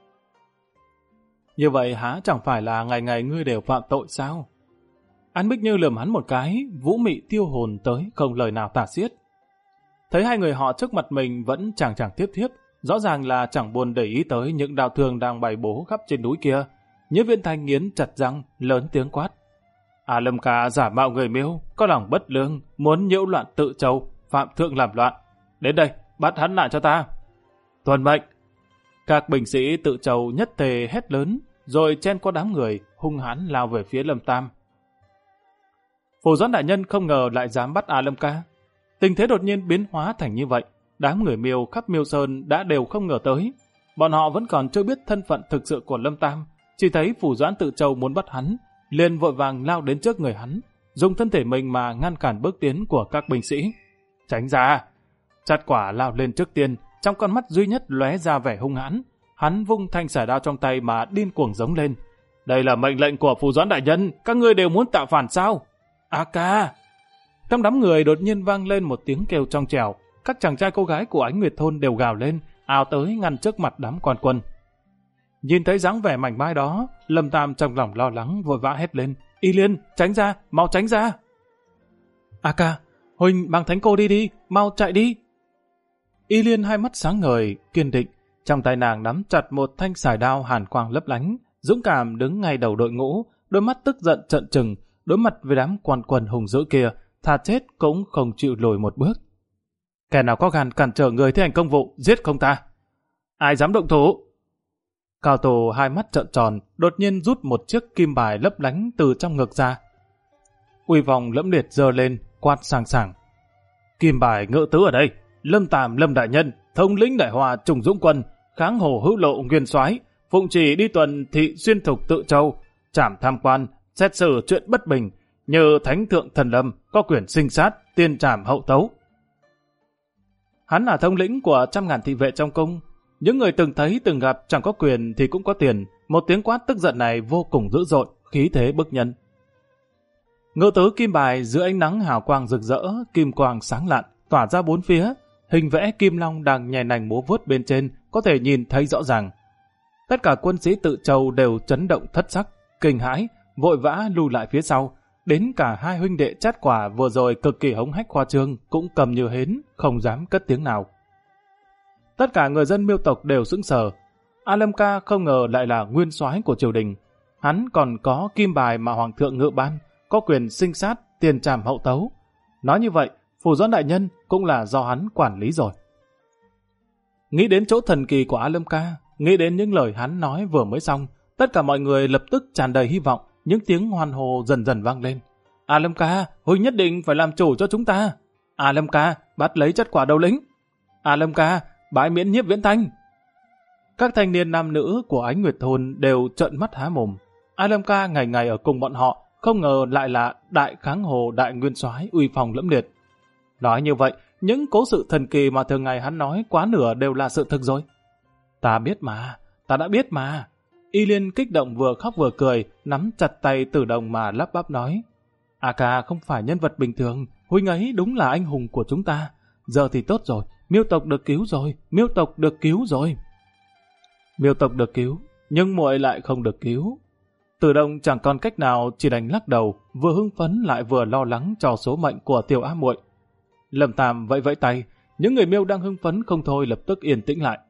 Như vậy há chẳng phải là ngày ngày ngươi đều phạm tội sao? An Bích Như lườm hắn một cái, vũ mị tiêu hồn tới không lời nào tả xiết. Thấy hai người họ trước mặt mình vẫn chẳng tiếp thiếp, rõ ràng là chẳng buồn để ý tới những đao thương đang bày bố khắp trên núi kia. Nhiếp Viễn Thanh nghiến chặt răng, lớn tiếng quát: Lâm ca giả mạo người Miêu, có lòng bất lương, muốn nhiễu loạn Tự Châu, phạm thượng làm loạn. Đến đây, bắt hắn lại cho ta. Tuân mệnh. Các binh sĩ Tự Châu nhất tề hét lớn, rồi chen qua đám người, hung hãn lao về phía Lâm Tam. Phù Doãn đại nhân không ngờ lại dám bắt Lâm ca. Tình thế đột nhiên biến hóa thành như vậy, đám người Miêu khắp Miêu Sơn đã đều không ngờ tới. Bọn họ vẫn còn chưa biết thân phận thực sự của Lâm Tam, chỉ thấy Phù Doãn Tự Châu muốn bắt hắn, liền vội vàng lao đến trước người hắn, dùng thân thể mình mà ngăn cản bước tiến của các binh sĩ. Tránh ra! Chặt quả lao lên trước tiên, trong con mắt duy nhất lóe ra vẻ hung hãn. Hắn vung thanh xài đao trong tay mà điên cuồng giống lên: Đây là mệnh lệnh của Phù Doãn đại nhân, các ngươi đều muốn tạo phản sao? Ca! Trong đám người đột nhiên vang lên một tiếng kêu trong trẻo, các chàng trai cô gái của Ánh Nguyệt thôn đều gào lên, ào tới ngăn trước mặt đám quan quân. Nhìn thấy dáng vẻ mảnh mai đó, Lâm Tam trong lòng lo lắng vội vã hét lên: Y Liên, tránh ra, mau tránh ra! Ca, huynh mang thánh cô đi, mau chạy đi! Y Liên hai mắt sáng ngời, kiên định, trong tay nàng nắm chặt một thanh xài đao hàn quang lấp lánh, dũng cảm đứng ngay đầu đội ngũ, đôi mắt tức giận trợn trừng, đối mặt với đám quan quân hùng dữ kia, thà chết cũng không chịu lùi một bước. Kẻ nào có gan cản trở người thi hành công vụ, giết không ta? Ai dám động thủ? Cao Tổ hai mắt trợn tròn, đột nhiên rút một chiếc kim bài lấp lánh từ trong ngực ra. Uy vòng lẫm liệt giơ lên, quát sảng sảng: Kim bài ngự tứ ở đây, Lâm Tam Lâm đại nhân, thống lĩnh đại hòa trùng dũng quân, kháng hồ hữu lộ nguyên soái, phụng chỉ đi tuần thị xuyên thục Tự Châu, trảm tham quan, xét xử chuyện bất bình, như thánh thượng thần lâm có quyền sinh sát, tiên trảm hậu tấu. Hắn là thống lĩnh của 100.000 thị vệ trong cung. Những người từng thấy từng gặp chẳng có quyền thì cũng có tiền. Một tiếng quát tức giận này vô cùng dữ dội, khí thế bức nhân. Ngự tứ kim bài giữa ánh nắng hào quang rực rỡ, kim quang sáng lạn, tỏa ra bốn phía. Hình vẽ kim long đang nhè nành múa vuốt bên trên có thể nhìn thấy rõ ràng. Tất cả quân sĩ Tự Châu đều chấn động thất sắc, kinh hãi, vội vã lùi lại phía sau. Đến cả hai huynh đệ Chát Quả vừa rồi cực kỳ hống hách khoa trương cũng cầm như hến, không dám cất tiếng nào. Tất cả người dân Miêu tộc đều sững sờ. Lâm ca không ngờ lại là nguyên soái của triều đình. Hắn còn có kim bài mà hoàng thượng ngự ban, có quyền sinh sát, tiền trảm hậu tấu. Nói như vậy, Phù Doãn đại nhân cũng là do hắn quản lý rồi. Nghĩ đến chỗ thần kỳ của Lâm ca, nghĩ đến những lời hắn nói vừa mới xong, tất cả mọi người lập tức tràn đầy hy vọng. Những tiếng hoan hô dần dần vang lên. Lâm ca, huynh nhất định phải làm chủ cho chúng ta. Lâm ca, bắt lấy Chát Quả đầu lĩnh. Lâm ca, bãi miễn Nhiếp Viễn Thanh. Các thanh niên nam nữ của Ánh Nguyệt thôn đều trợn mắt há mồm. Lâm ca ngày ngày ở cùng bọn họ, không ngờ lại là đại kháng hồ đại nguyên soái uy phong lẫm liệt. Nói như vậy, những cố sự thần kỳ mà thường ngày hắn nói quá nửa đều là sự thực rồi. Ta biết mà, ta đã biết mà. Y Liên kích động vừa khóc vừa cười, nắm chặt tay Tử Đồng mà lắp bắp nói: ca không phải nhân vật bình thường, huynh ấy đúng là anh hùng của chúng ta. Giờ thì tốt rồi, Miêu tộc được cứu rồi, Miêu tộc được cứu rồi. Miêu tộc được cứu, nhưng muội lại không được cứu. Tử Đồng chẳng còn cách nào, chỉ đành lắc đầu, vừa hưng phấn lại vừa lo lắng cho số mệnh của tiểu á muội. Lâm Tam vẫy vẫy tay, những người Miêu đang hưng phấn không thôi lập tức yên tĩnh lại.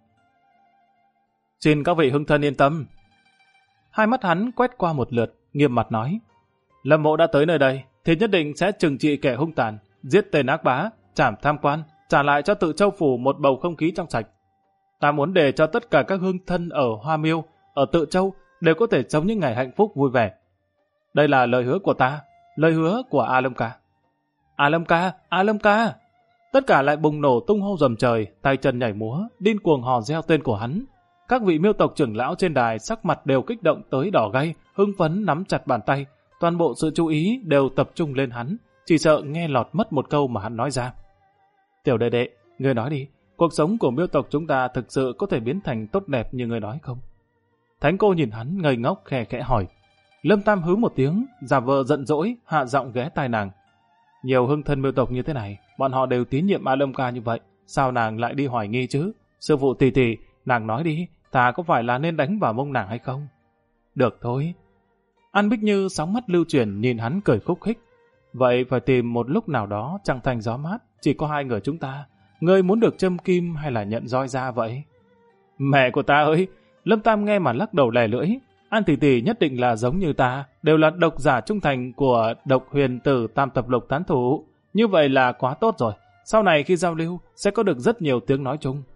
Xin các vị hưng thân yên tâm. Hai mắt hắn quét qua một lượt, nghiêm mặt nói: Lâm mộ đã tới nơi đây, thì nhất định sẽ trừng trị kẻ hung tàn, giết tên ác bá, trảm tham quan, trả lại cho Tự Châu phủ một bầu không khí trong sạch. Ta muốn để cho tất cả các hương thân ở Hoa Miêu, ở Tự Châu đều có thể sống những ngày hạnh phúc vui vẻ. Đây là lời hứa của ta, lời hứa của Lâm ca. Lâm ca, Lâm ca. Tất cả lại bùng nổ tung hô rầm trời, tay chân nhảy múa, điên cuồng hò reo tên của hắn. Các vị miêu tộc trưởng lão trên đài sắc mặt đều kích động tới đỏ gay, hưng phấn nắm chặt bàn tay, toàn bộ sự chú ý đều tập trung lên hắn, chỉ sợ nghe lọt mất một câu mà hắn nói ra. Tiểu đệ đệ, ngươi nói đi, cuộc sống của miêu tộc chúng ta thực sự có thể biến thành tốt đẹp như ngươi nói không? Thánh cô nhìn hắn ngây ngốc khẽ khẽ hỏi. Lâm Tam hứ một tiếng, giả vờ giận dỗi, hạ giọng ghé tai nàng. Nhiều hưng thân miêu tộc như thế này, bọn họ đều tín nhiệm A Lâm ca như vậy, sao nàng lại đi hoài nghi chứ? Sư phụ tỷ tỷ, nàng nói đi, ta có phải là nên đánh vào mông nàng hay không? Được thôi. An Bích Như sóng mắt lưu chuyển nhìn hắn cười khúc khích. Vậy phải tìm một lúc nào đó trăng thanh gió mát, chỉ có hai người chúng ta. Ngươi muốn được châm kim hay là nhận roi ra vậy? Mẹ của ta ơi! Lâm Tam nghe mà lắc đầu lè lưỡi. An tỷ tỷ nhất định là giống như ta, đều là độc giả trung thành của độc huyền tử tam tập lục tán thủ. Như vậy là quá tốt rồi. Sau này khi giao lưu sẽ có được rất nhiều tiếng nói chung.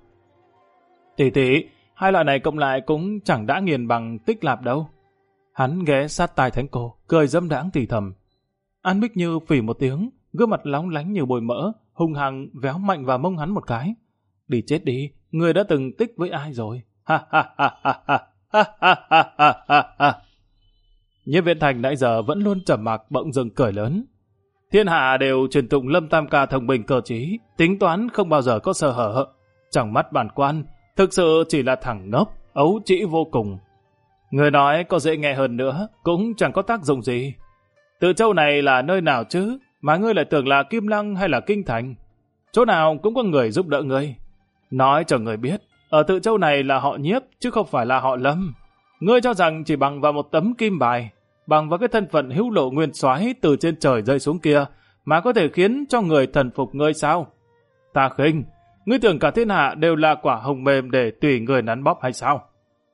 Tỷ tỷ, hai loại này cộng lại cũng chẳng đã nghiền bằng tích lạp đâu. Hắn ghé sát tai thánh cô, cười dâm đãng thì thầm. An Bích Như phỉ một tiếng, gương mặt lóng lánh như bồi mỡ, hung hăng véo mạnh vào mông hắn một cái. Đi chết đi, người đã từng tích với ai rồi? Ha ha ha ha ha ha ha ha ha ha ha. Nhiếp Viễn Thành nãy giờ vẫn luôn trầm mặc bỗng dưng cười lớn. Thiên hạ đều truyền tụng Lâm Tam ca thông minh cơ trí, tính toán không bao giờ có sơ hở. Trong mắt bản quan, thực sự chỉ là thằng ngốc, ấu trĩ vô cùng. Người nói có dễ nghe hơn nữa, cũng chẳng có tác dụng gì. Tự Châu này là nơi nào chứ, mà ngươi lại tưởng là Kim Lăng hay là Kinh Thành? Chỗ nào cũng có người giúp đỡ ngươi. Nói cho người biết, ở Tự Châu này là họ Nhiếp, chứ không phải là họ Lâm. Ngươi cho rằng chỉ bằng vào một tấm kim bài, bằng vào cái thân phận hữu lộ nguyên soái từ trên trời rơi xuống kia, mà có thể khiến cho người thần phục ngươi sao? Ta khinh, ngươi tưởng cả thiên hạ đều là quả hồng mềm để tùy người nắn bóp hay sao?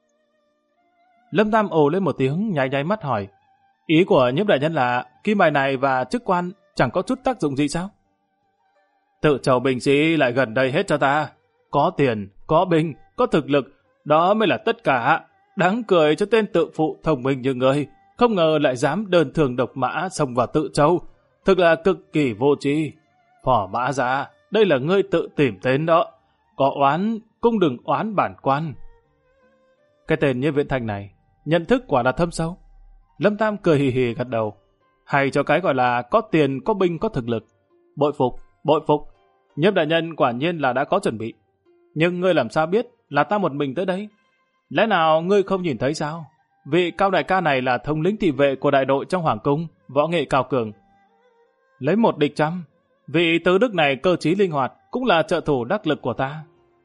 Lâm Tam ồ lên một tiếng, nháy nháy mắt hỏi. Ý của Nhiếp đại nhân là kim bài này và chức quan chẳng có chút tác dụng gì sao? Tự Châu binh sĩ lại gần đây hết cho ta. Có tiền, có binh, có thực lực, đó mới là tất cả. Đáng cười cho tên tự phụ thông minh như ngươi, không ngờ lại dám đơn thường độc mã xông vào Tự Châu. Thực là cực kỳ vô tri. Phò Mã Gia, đây là ngươi tự tìm tên đó. Có oán, cũng đừng oán bản quan. Cái tên Nhiếp Viễn Thành này, nhận thức quả là thâm sâu. Lâm Tam cười hì hì gật đầu. Hay cho cái gọi là có tiền, có binh, có thực lực. Bội phục, bội phục. Nhiếp đại nhân quả nhiên là đã có chuẩn bị. Nhưng ngươi làm sao biết là ta một mình tới đây? Lẽ nào ngươi không nhìn thấy sao? Vị cao đại ca này là thống lĩnh thị vệ của đại đội trong hoàng cung, võ nghệ cao cường. Lấy một địch trăm, vị tứ đức này cơ trí linh hoạt, cũng là trợ thủ đắc lực của ta.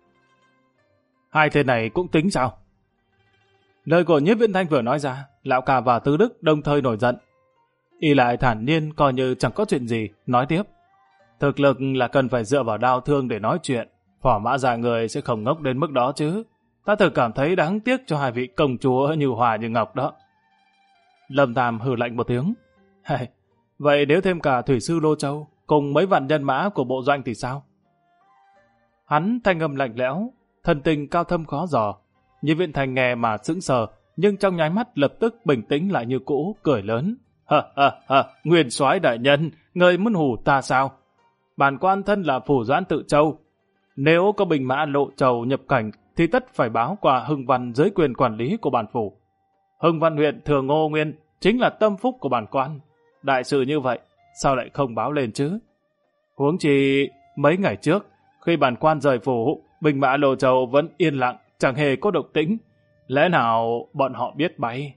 Hai tên này cũng tính sao? Lời của Nhiếp Viễn Thanh vừa nói ra, lão ca và tứ đức đồng thời nổi giận. Y lại thản nhiên coi như chẳng có chuyện gì, nói tiếp. Thực lực là cần phải dựa vào đao thương để nói chuyện. Phò Mã Gia người sẽ không ngốc đến mức đó chứ. Ta thử cảm thấy đáng tiếc cho hai vị công chúa như Hòa như Ngọc đó. Lâm Tam hừ lạnh một tiếng. Vậy nếu thêm cả thủy sư Lô Châu cùng mấy vạn nhân mã của bộ doanh thì sao? Hắn thanh âm lạnh lẽo, thần tình cao thâm khó dò. Nhiếp Viễn Thành nghe mà sững sờ, nhưng trong nháy mắt lập tức bình tĩnh lại như cũ, cười lớn. Nguyên soái đại nhân, người muốn hù ta sao? Bản quan thân là phủ doãn Tự Châu. Nếu có binh mã Lộ Châu nhập cảnh thì tất phải báo qua Hưng Văn dưới quyền quản lý của bản phủ. Hưng Văn huyện Thừa Ngô Nguyên chính là tâm phúc của bản quan. Đại sự như vậy, sao lại không báo lên chứ? Huống chi mấy ngày trước, khi bản quan rời phủ, binh mã Lộ Châu vẫn yên lặng, chẳng hề có động tĩnh. Lẽ nào bọn họ biết bay?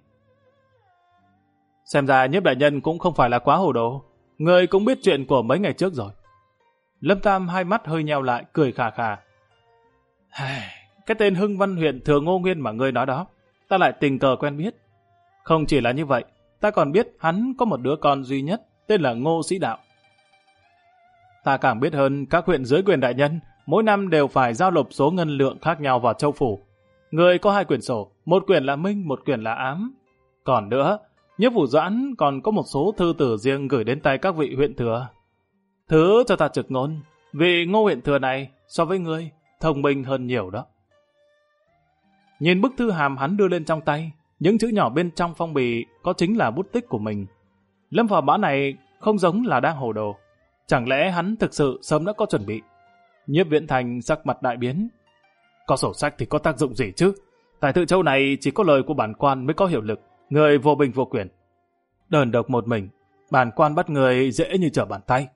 Xem ra Nhiếp đại nhân cũng không phải là quá hồ đồ. Người cũng biết chuyện của mấy ngày trước rồi. Lâm Tam hai mắt hơi nheo lại, cười khà khà. Cái tên Hưng Văn huyện Thừa Ngô Nguyên mà ngươi nói đó, ta lại tình cờ quen biết. Không chỉ là như vậy, ta còn biết hắn có một đứa con duy nhất, tên là Ngô Sĩ Đạo. Ta càng biết hơn các huyện dưới quyền đại nhân, mỗi năm đều phải giao nộp số ngân lượng khác nhau vào châu phủ. Người có 2 quyển sổ, một quyển là minh, một quyển là ám. Còn nữa, Nhiếp Phủ Doãn còn có một số thư tử riêng gửi đến tay các vị huyện thừa. Thứ cho ta trực ngôn, vì Ngô huyện thừa này so với ngươi thông minh hơn nhiều đó. Nhìn bức thư hàm hắn đưa lên trong tay, những chữ nhỏ bên trong phong bì có chính là bút tích của mình. Lâm Phò Mã này không giống là đang hồ đồ. Chẳng lẽ hắn thực sự sớm đã có chuẩn bị? Nhiếp Viễn Thành sắc mặt đại biến. Có sổ sách thì có tác dụng gì chứ? Tại Tự Châu này chỉ có lời của bản quan mới có hiệu lực, người vô binh vô quyền. Đơn độc một mình, bản quan bắt người dễ như trở bàn tay.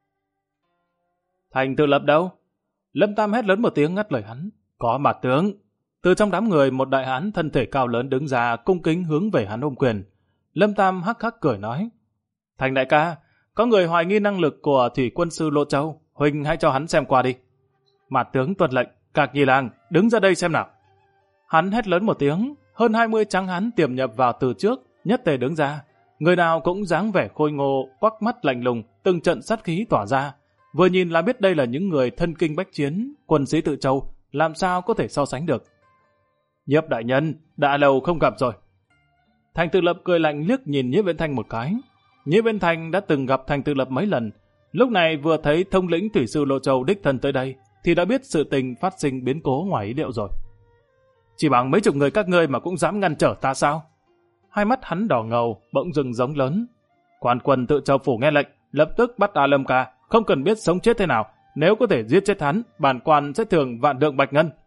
Thành Tự Lập đâu? Lâm Tam hét lớn một tiếng ngắt lời hắn. Có mà tướng. Từ trong đám người một đại hán thân thể cao lớn đứng ra cung kính hướng về hắn ôm quyền. Lâm Tam hắc hắc cười nói. Thành đại ca, có người hoài nghi năng lực của thủy quân sư Lô Châu, huynh hãy cho hắn xem qua đi. Mạt tướng tuân lệnh, Cạc Nhì Lang đứng ra đây xem nào. Hắn hét lớn một tiếng, hơn 20 tráng hán tiềm nhập vào từ trước, nhất tề đứng ra. Người nào cũng dáng vẻ khôi ngô, quắc mắt lạnh lùng, từng trận sát khí tỏa ra. Vừa nhìn là biết đây là những người thân kinh bách chiến, quân sĩ Tự Châu, làm sao có thể so sánh được. Nhiếp đại nhân, đã lâu không gặp rồi. Thành Tự Lập cười lạnh liếc nhìn Nhiếp Viễn Thành một cái. Nhiếp Viễn Thành đã từng gặp Thành Tự Lập mấy lần, lúc này vừa thấy thống lĩnh thủy sư Lô Châu đích thân tới đây, thì đã biết sự tình phát sinh biến cố ngoài ý liệu rồi. Chỉ bằng mấy chục người các ngươi mà cũng dám ngăn trở ta sao? Hai mắt hắn đỏ ngầu, bỗng dưng giống lớn. Quan quân Tự Châu phủ nghe lệnh, lập tức bắt A Lâm Ca, không cần biết sống chết thế nào, nếu có thể giết chết hắn, bản quan sẽ thưởng vạn lượng bạch ngân.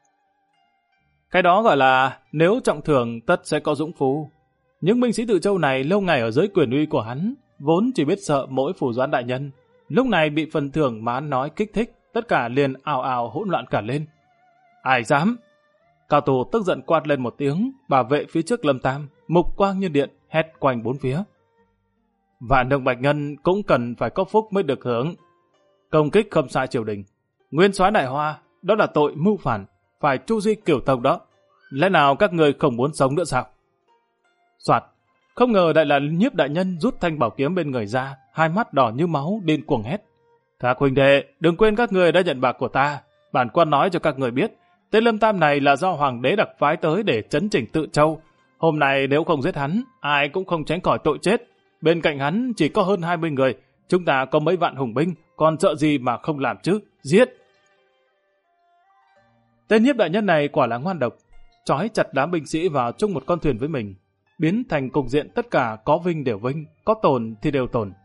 Cái đó gọi là nếu trọng thưởng tất sẽ có dũng phú. Những binh sĩ Tự Châu này lâu ngày ở dưới quyền uy của hắn, vốn chỉ biết sợ mỗi phủ doãn đại nhân. Lúc này bị phần thưởng mà hắn nói kích thích, tất cả liền ào ào hỗn loạn cả lên. Ai dám? Cao thủ tức giận quát lên một tiếng, bảo vệ phía trước Lâm Tam, mục quang như điện, hét quanh bốn phía. Vạn lượng bạch ngân cũng cần phải có phúc mới được hưởng. Công kích không sai triều đình. Nguyên soái Đại Hoa, đó là tội mưu phản, phải tru di cửu tộc đó. Lẽ nào các người không muốn sống nữa sao? Soạt, không ngờ lại là Nhiếp đại nhân rút thanh bảo kiếm bên người ra, hai mắt đỏ như máu, điên cuồng hét. Các huynh đệ, đừng quên các người đã nhận bạc của ta. Bản quan nói cho các người biết, tên Lâm Tam này là do hoàng đế đặc phái tới để chấn chỉnh Tự Châu. Hôm nay nếu không giết hắn, ai cũng không tránh khỏi tội chết. Bên cạnh hắn chỉ có hơn 20 người, chúng ta có mấy vạn hùng binh, còn sợ gì mà không làm chứ, giết. Tên Nhiếp đại nhân này quả là ngoan độc, trói chặt đám binh sĩ vào chung một con thuyền với mình, biến thành cục diện tất cả có vinh đều vinh, có tổn thì đều tổn.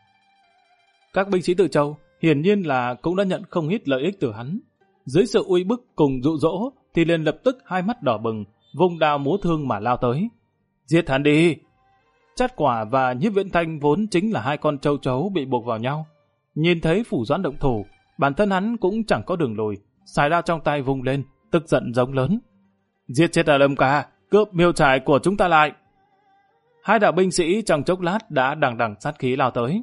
Các binh sĩ Tự Châu hiển nhiên là cũng đã nhận không ít lợi ích từ hắn. Dưới sự uy bức cùng dụ dỗ thì liền lập tức hai mắt đỏ bừng, vùng đao múa thương mà lao tới. Giết hắn đi! Trát Quả và Nhiếp Viễn Thanh vốn chính là hai con châu chấu bị buộc vào nhau. Nhìn thấy phủ doãn động thủ, bản thân hắn cũng chẳng có đường lùi, xài đao trong tay vung lên, tức giận giống lớn. Giết chết A Lâm Ca, cướp miêu trại của chúng ta lại! Hai đạo binh sĩ trong chốc lát đã đằng đằng sát khí lao tới.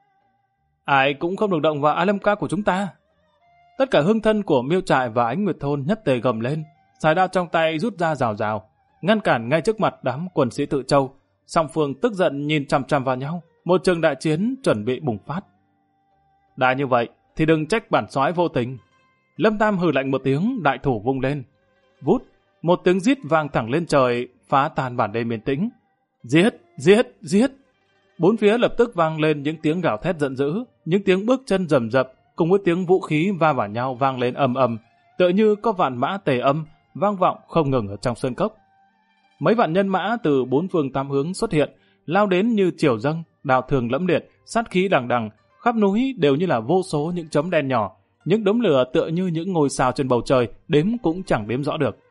Ai cũng không được động vào A Lâm Ca của chúng ta. Tất cả hương thân của Miêu Trại và Ánh Nguyệt Thôn nhất tề gầm lên, xài đao trong tay rút ra rào rào, ngăn cản ngay trước mặt đám quân sĩ Tự Châu. Song phương tức giận nhìn chằm chằm vào nhau, một trận đại chiến chuẩn bị bùng phát. Đã như vậy thì đừng trách bản soái vô tình. Lâm Tam hừ lạnh một tiếng, đại thủ vung lên. Vút, một tiếng rít vang thẳng lên trời, phá tan bản đêm yên tĩnh. Giết, giết, giết! Bốn phía lập tức vang lên những tiếng gào thét giận dữ, những tiếng bước chân rầm rập, cùng với tiếng vũ khí va vào nhau vang lên ầm ầm, tựa như có vạn mã tề âm vang vọng không ngừng ở trong sơn cốc. Mấy vạn nhân mã từ bốn phương tám hướng xuất hiện, lao đến như triều dâng, đao thường lẫm liệt, sát khí đằng đằng, khắp núi đều như là vô số những chấm đen nhỏ, những đốm lửa tựa như những ngôi sao trên bầu trời, đếm cũng chẳng đếm rõ được.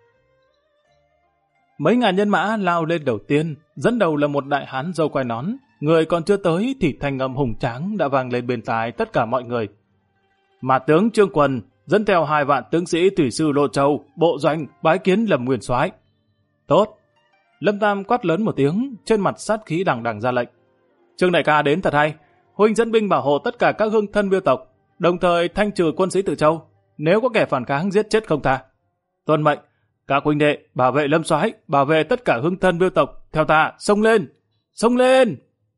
Mấy ngàn nhân mã lao lên đầu tiên, dẫn đầu là một đại hán râu quai nón, người còn chưa tới thì thanh âm hùng tráng đã vang lên bên tai tất cả mọi người. Mà tướng Trương Quần dẫn theo 2 vạn tướng sĩ thủy sư Lô Châu, bộ doanh bái kiến Lâm nguyên soái. Tốt. Lâm Tam quát lớn một tiếng, trên mặt sát khí đằng đằng ra lệnh. Trương đại ca đến thật hay, huynh dẫn binh bảo hộ tất cả các hương thân Miêu tộc, đồng thời thanh trừ quân sĩ Tự Châu, nếu có kẻ phản kháng giết chết không tha. Tuân mệnh, các huynh đệ bảo vệ Lâm soái, bảo vệ tất cả hương thân Miêu tộc, theo ta xông lên, xông lên.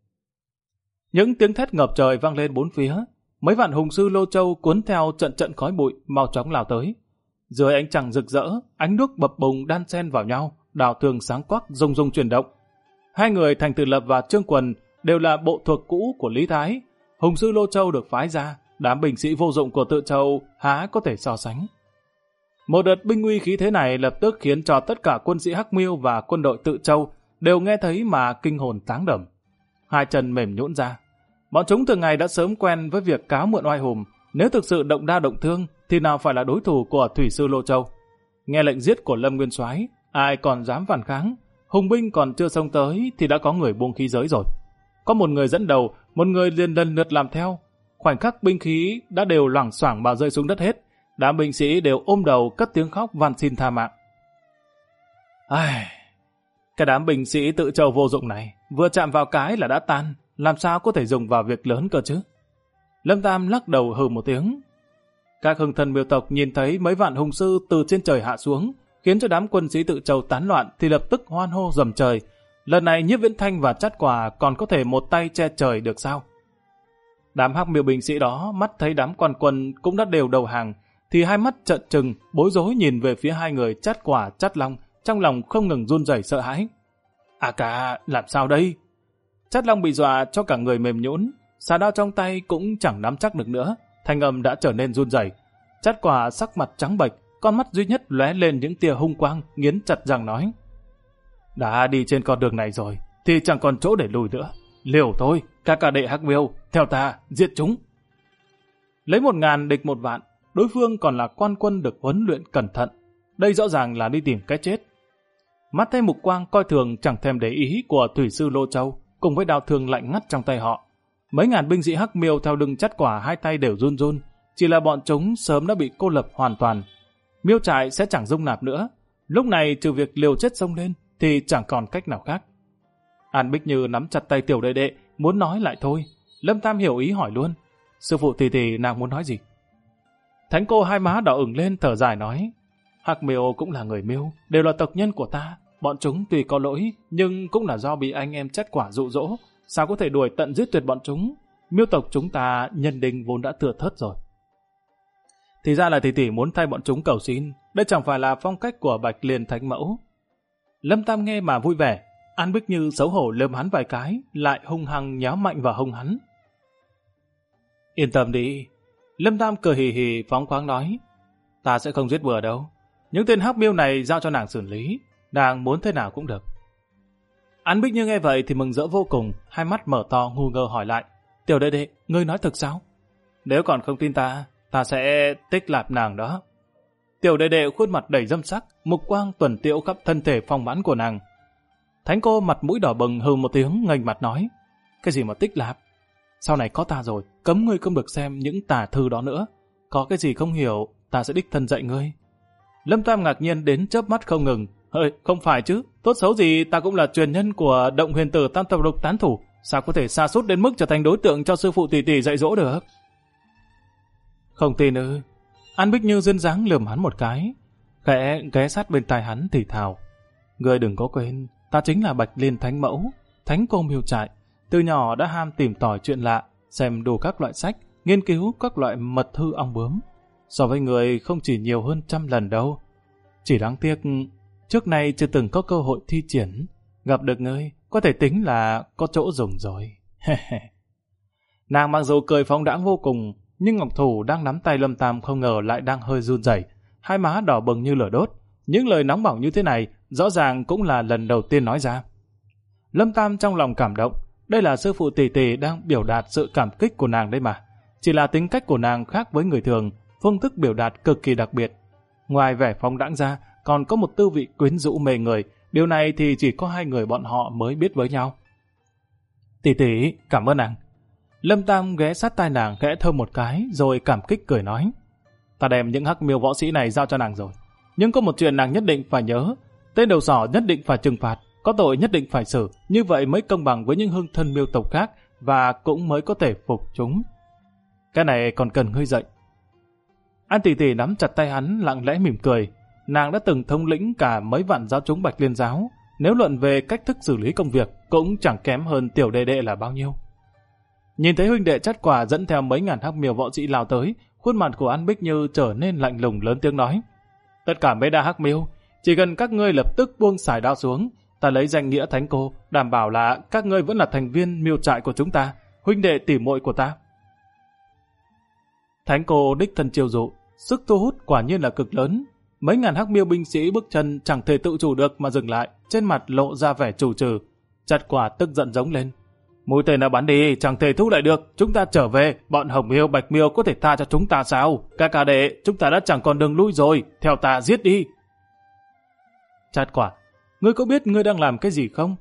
Những tiếng thét ngập trời vang lên bốn phía, mấy vạn hùng sư Lô Châu cuốn theo trận trận khói bụi mau chóng lao tới. Dưới ánh trăng rực rỡ, ánh đuốc bập bùng đan xen vào nhau, đào thương sáng quắc rung rung chuyển động. Hai người Thành Tự Lập và Trương Quần đều là bộ thuộc cũ của Lý Thái. Hùng sư Lô Châu được phái ra, đám binh sĩ vô dụng của Tự Châu há có thể so sánh. Một đợt binh uy khí thế này lập tức khiến cho tất cả quân sĩ Hắc Miêu và quân đội Tự Châu đều nghe thấy mà kinh hồn táng đẩm. Hai chân mềm nhũn ra. Bọn chúng từ ngày đã sớm quen với việc cáo mượn oai hùm, nếu thực sự động đao động thương thì nào phải là đối thủ của thủy sư Lô Châu. Nghe lệnh giết của Lâm Nguyên Soái, ai còn dám phản kháng? Hùng binh còn chưa xông tới thì đã có người buông khí giới rồi. Có một người dẫn đầu, một người liền lần lượt làm theo. Khoảnh khắc binh khí đã đều loảng xoảng mà rơi xuống đất hết. Đám binh sĩ đều ôm đầu cất tiếng khóc van xin tha mạng. Cái đám binh sĩ tự trâu vô dụng này vừa chạm vào cái là đã tan, làm sao có thể dùng vào việc lớn cơ chứ? Lâm Tam lắc đầu hừ một tiếng. Các hưng thần Miêu tộc nhìn thấy mấy vạn hùng sư từ trên trời hạ xuống, khiến cho đám quân sĩ tự châu tán loạn thì lập tức hoan hô rầm trời. Lần này Nhiếp Viễn Thanh và Trát Quả còn có thể một tay che trời được sao? Đám Hắc Miêu binh sĩ đó mắt thấy đám quan quân cũng đã đều đầu hàng, thì hai mắt trợn trừng, bối rối nhìn về phía hai người Trát Quả, Trát Long, trong lòng không ngừng run rẩy sợ hãi. Cả làm sao đây? Trát Long bị dọa cho cả người mềm nhũn, xà đao trong tay cũng chẳng nắm chắc được nữa, thanh âm đã trở nên run rẩy. Trát Quả sắc mặt trắng bệch, con mắt duy nhất lóe lên những tia hung quang, nghiến chặt răng nói: đã đi trên con đường này rồi thì chẳng còn chỗ để lùi nữa. Liều thôi, các đệ Hắc Miêu, theo ta giết chúng. Lấy 1000 địch 1 vạn, đối phương còn là quan quân được huấn luyện cẩn thận. Đây rõ ràng là đi tìm cái chết. Mắt thấy mục quang coi thường chẳng thèm để ý của thủy sư Lô Châu, cùng với đao thương lạnh ngắt trong tay họ. Mấy ngàn binh sĩ Hắc Miêu theo lưng Trát Quả hai tay đều run run, chỉ là bọn chúng sớm đã bị cô lập hoàn toàn. Miêu trại sẽ chẳng dung nạp nữa. Lúc này trừ việc liều chết xông lên thì chẳng còn cách nào khác. An Bích Như nắm chặt tay tiểu đệ đệ, muốn nói lại thôi. Lâm Tam hiểu ý hỏi luôn: sư phụ tỷ nàng muốn nói gì? Thánh cô hai má đỏ ửng lên thở dài nói: Hắc Miêu cũng là người Miêu, đều là tộc nhân của ta. Bọn chúng tuy có lỗi, nhưng cũng là do bị anh em Trát Quả dụ dỗ. Sao có thể đuổi tận giết tuyệt bọn chúng? Miêu tộc chúng ta nhân đình vốn đã thừa thớt rồi. Thì ra là tỷ muốn thay bọn chúng cầu xin. Đây chẳng phải là phong cách của Bạch Liên Thánh Mẫu. Lâm Tam nghe mà vui vẻ. An Bích Như xấu hổ lườm hắn vài cái, lại hung hăng nháo mạnh vào hông hắn. Yên tâm đi. Lâm Tam cười hì hì phóng khoáng nói: ta sẽ không giết bừa đâu. Những tên Hắc Miêu này giao cho nàng xử lý. Nàng muốn thế nào cũng được. An Bích Như nghe vậy thì mừng rỡ vô cùng, hai mắt mở to ngu ngơ hỏi lại: tiểu đệ đệ, ngươi nói thật sao? Nếu còn không tin ta sẽ tích lạp nàng đó. Tiểu đệ đệ khuôn mặt đầy dâm sắc, mục quang tuần tiễu khắp thân thể phong mãn của nàng. Thánh cô mặt mũi đỏ bừng hừ một tiếng nghênh mặt nói: cái gì mà tích lạp? Sau này có ta rồi, cấm ngươi không được xem những tà thư đó nữa. Có cái gì không hiểu, ta sẽ đích thân dạy ngươi. Lâm Tam ngạc nhiên đến chớp mắt không ngừng. Không phải chứ, tốt xấu gì ta cũng là truyền nhân của Động Huyền Tử Tam Tập Lục Tán Thủ, sao có thể sa sút đến mức trở thành đối tượng cho sư phụ tỷ dạy dỗ được? Không tin ư? An Bích Như duyên dáng lườm hắn một cái, khẽ ghé sát bên tai hắn thì thào: ngươi đừng có quên, ta chính là Bạch Liên Thánh Mẫu, Thánh Cô Miêu Trại. Từ nhỏ đã ham tìm tòi chuyện lạ, xem đủ các loại sách, nghiên cứu các loại mật thư ong bướm. So với người không chỉ nhiều hơn 100 lần đâu. Chỉ đáng tiếc, trước nay chưa từng có cơ hội thi triển. Gặp được ngươi, có thể tính là có chỗ dùng rồi. Nàng mặc dù cười phóng đãng vô cùng, nhưng ngọc thủ đang nắm tay Lâm Tam không ngờ lại đang hơi run rẩy, hai má đỏ bừng như lửa đốt. Những lời nóng bỏng như thế này, rõ ràng cũng là lần đầu tiên nói ra. Lâm Tam trong lòng cảm động, đây là sư phụ tỷ đang biểu đạt sự cảm kích của nàng đây mà. Chỉ là tính cách của nàng khác với người thường, phương thức biểu đạt cực kỳ đặc biệt. Ngoài vẻ phóng đãng ra, còn có một tư vị quyến rũ mê người, điều này thì chỉ có hai người bọn họ mới biết với nhau. Tỷ, cảm ơn nàng. Lâm Tam ghé sát tai nàng khẽ thơm một cái, rồi cảm kích cười nói: ta đem những Hắc Miêu võ sĩ này giao cho nàng rồi. Nhưng có một chuyện nàng nhất định phải nhớ, tên đầu sỏ nhất định phải trừng phạt, có tội nhất định phải xử, như vậy mới công bằng với những hương thân Miêu tộc khác, và cũng mới có thể phục chúng. Cái này còn cần ngươi dạy. An tỷ nắm chặt tay hắn, lặng lẽ mỉm cười. Nàng đã từng thống lĩnh cả mấy vạn giáo chúng Bạch Liên giáo, nếu luận về cách thức xử lý công việc, cũng chẳng kém hơn tiểu đệ đệ là bao nhiêu. Nhìn thấy huynh đệ Trát Quả dẫn theo mấy ngàn Hắc Miêu võ sĩ lao tới, khuôn mặt của An Bích Như trở nên lạnh lùng lớn tiếng nói: tất cả mấy đa Hắc Miêu, chỉ cần các ngươi lập tức buông sải đao xuống, ta lấy danh nghĩa Thánh Cô đảm bảo là các ngươi vẫn là thành viên Miêu trại của chúng ta, huynh đệ tỉ muội của ta. Thánh Cô đích thân chiêu dụ, sức thu hút quả nhiên là cực lớn. Mấy ngàn Hắc Miêu binh sĩ bước chân chẳng thể tự chủ được mà dừng lại, trên mặt lộ ra vẻ trù trừ. Trát Quả tức giận giống lên: Mũi tên đã bắn đi, chẳng thể thu lại được. Chúng ta trở về, bọn Hồng Miêu, Bạch Miêu có thể tha cho chúng ta sao? Ca đệ, chúng ta đã chẳng còn đường lui rồi, theo ta giết đi. Chát Quả, ngươi có biết ngươi đang làm cái gì không?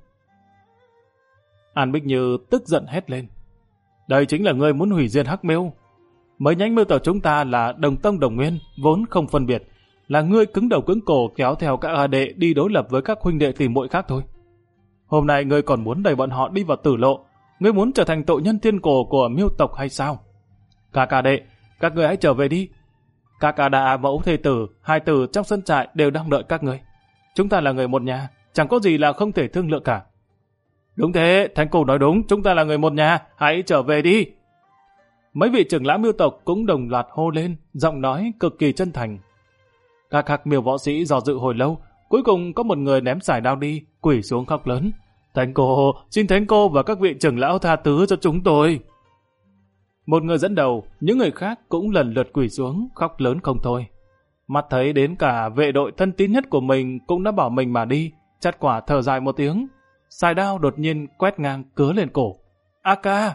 An Bích Như tức giận hét lên. Đây chính là ngươi muốn hủy diệt Hắc Miêu. Mấy nhánh Miêu tộc chúng ta là đồng tông đồng nguyên, vốn không phân biệt. Là ngươi cứng đầu cứng cổ kéo theo các ca đệ đi đối lập với các huynh đệ tìm muội khác thôi. Hôm nay ngươi còn muốn đẩy bọn họ đi vào tử lộ. Ngươi muốn trở thành tội nhân thiên cổ của Miêu tộc hay sao? Ca đệ, các ngươi hãy trở về đi. Ca đà, mẫu, thê tử, hai tử trong sân trại đều đang đợi các ngươi. Chúng ta là người một nhà, chẳng có gì là không thể thương lượng cả. Đúng thế, Thánh Cổ nói đúng, chúng ta là người một nhà, hãy trở về đi. Mấy vị trưởng lão Miêu tộc cũng đồng loạt hô lên, giọng nói cực kỳ chân thành. Các Miêu võ sĩ dò dự hồi lâu, cuối cùng có một người ném sải đao đi, quỳ xuống khóc lớn. Thánh Cô, xin Thánh Cô và các vị trưởng lão tha thứ cho chúng tôi. Một người dẫn đầu, những người khác cũng lần lượt quỳ xuống, khóc lớn không thôi. Mắt thấy đến cả vệ đội thân tín nhất của mình cũng đã bỏ mình mà đi, Chát Quả thở dài một tiếng. Sải đao đột nhiên quét ngang cứa lên cổ. A ca!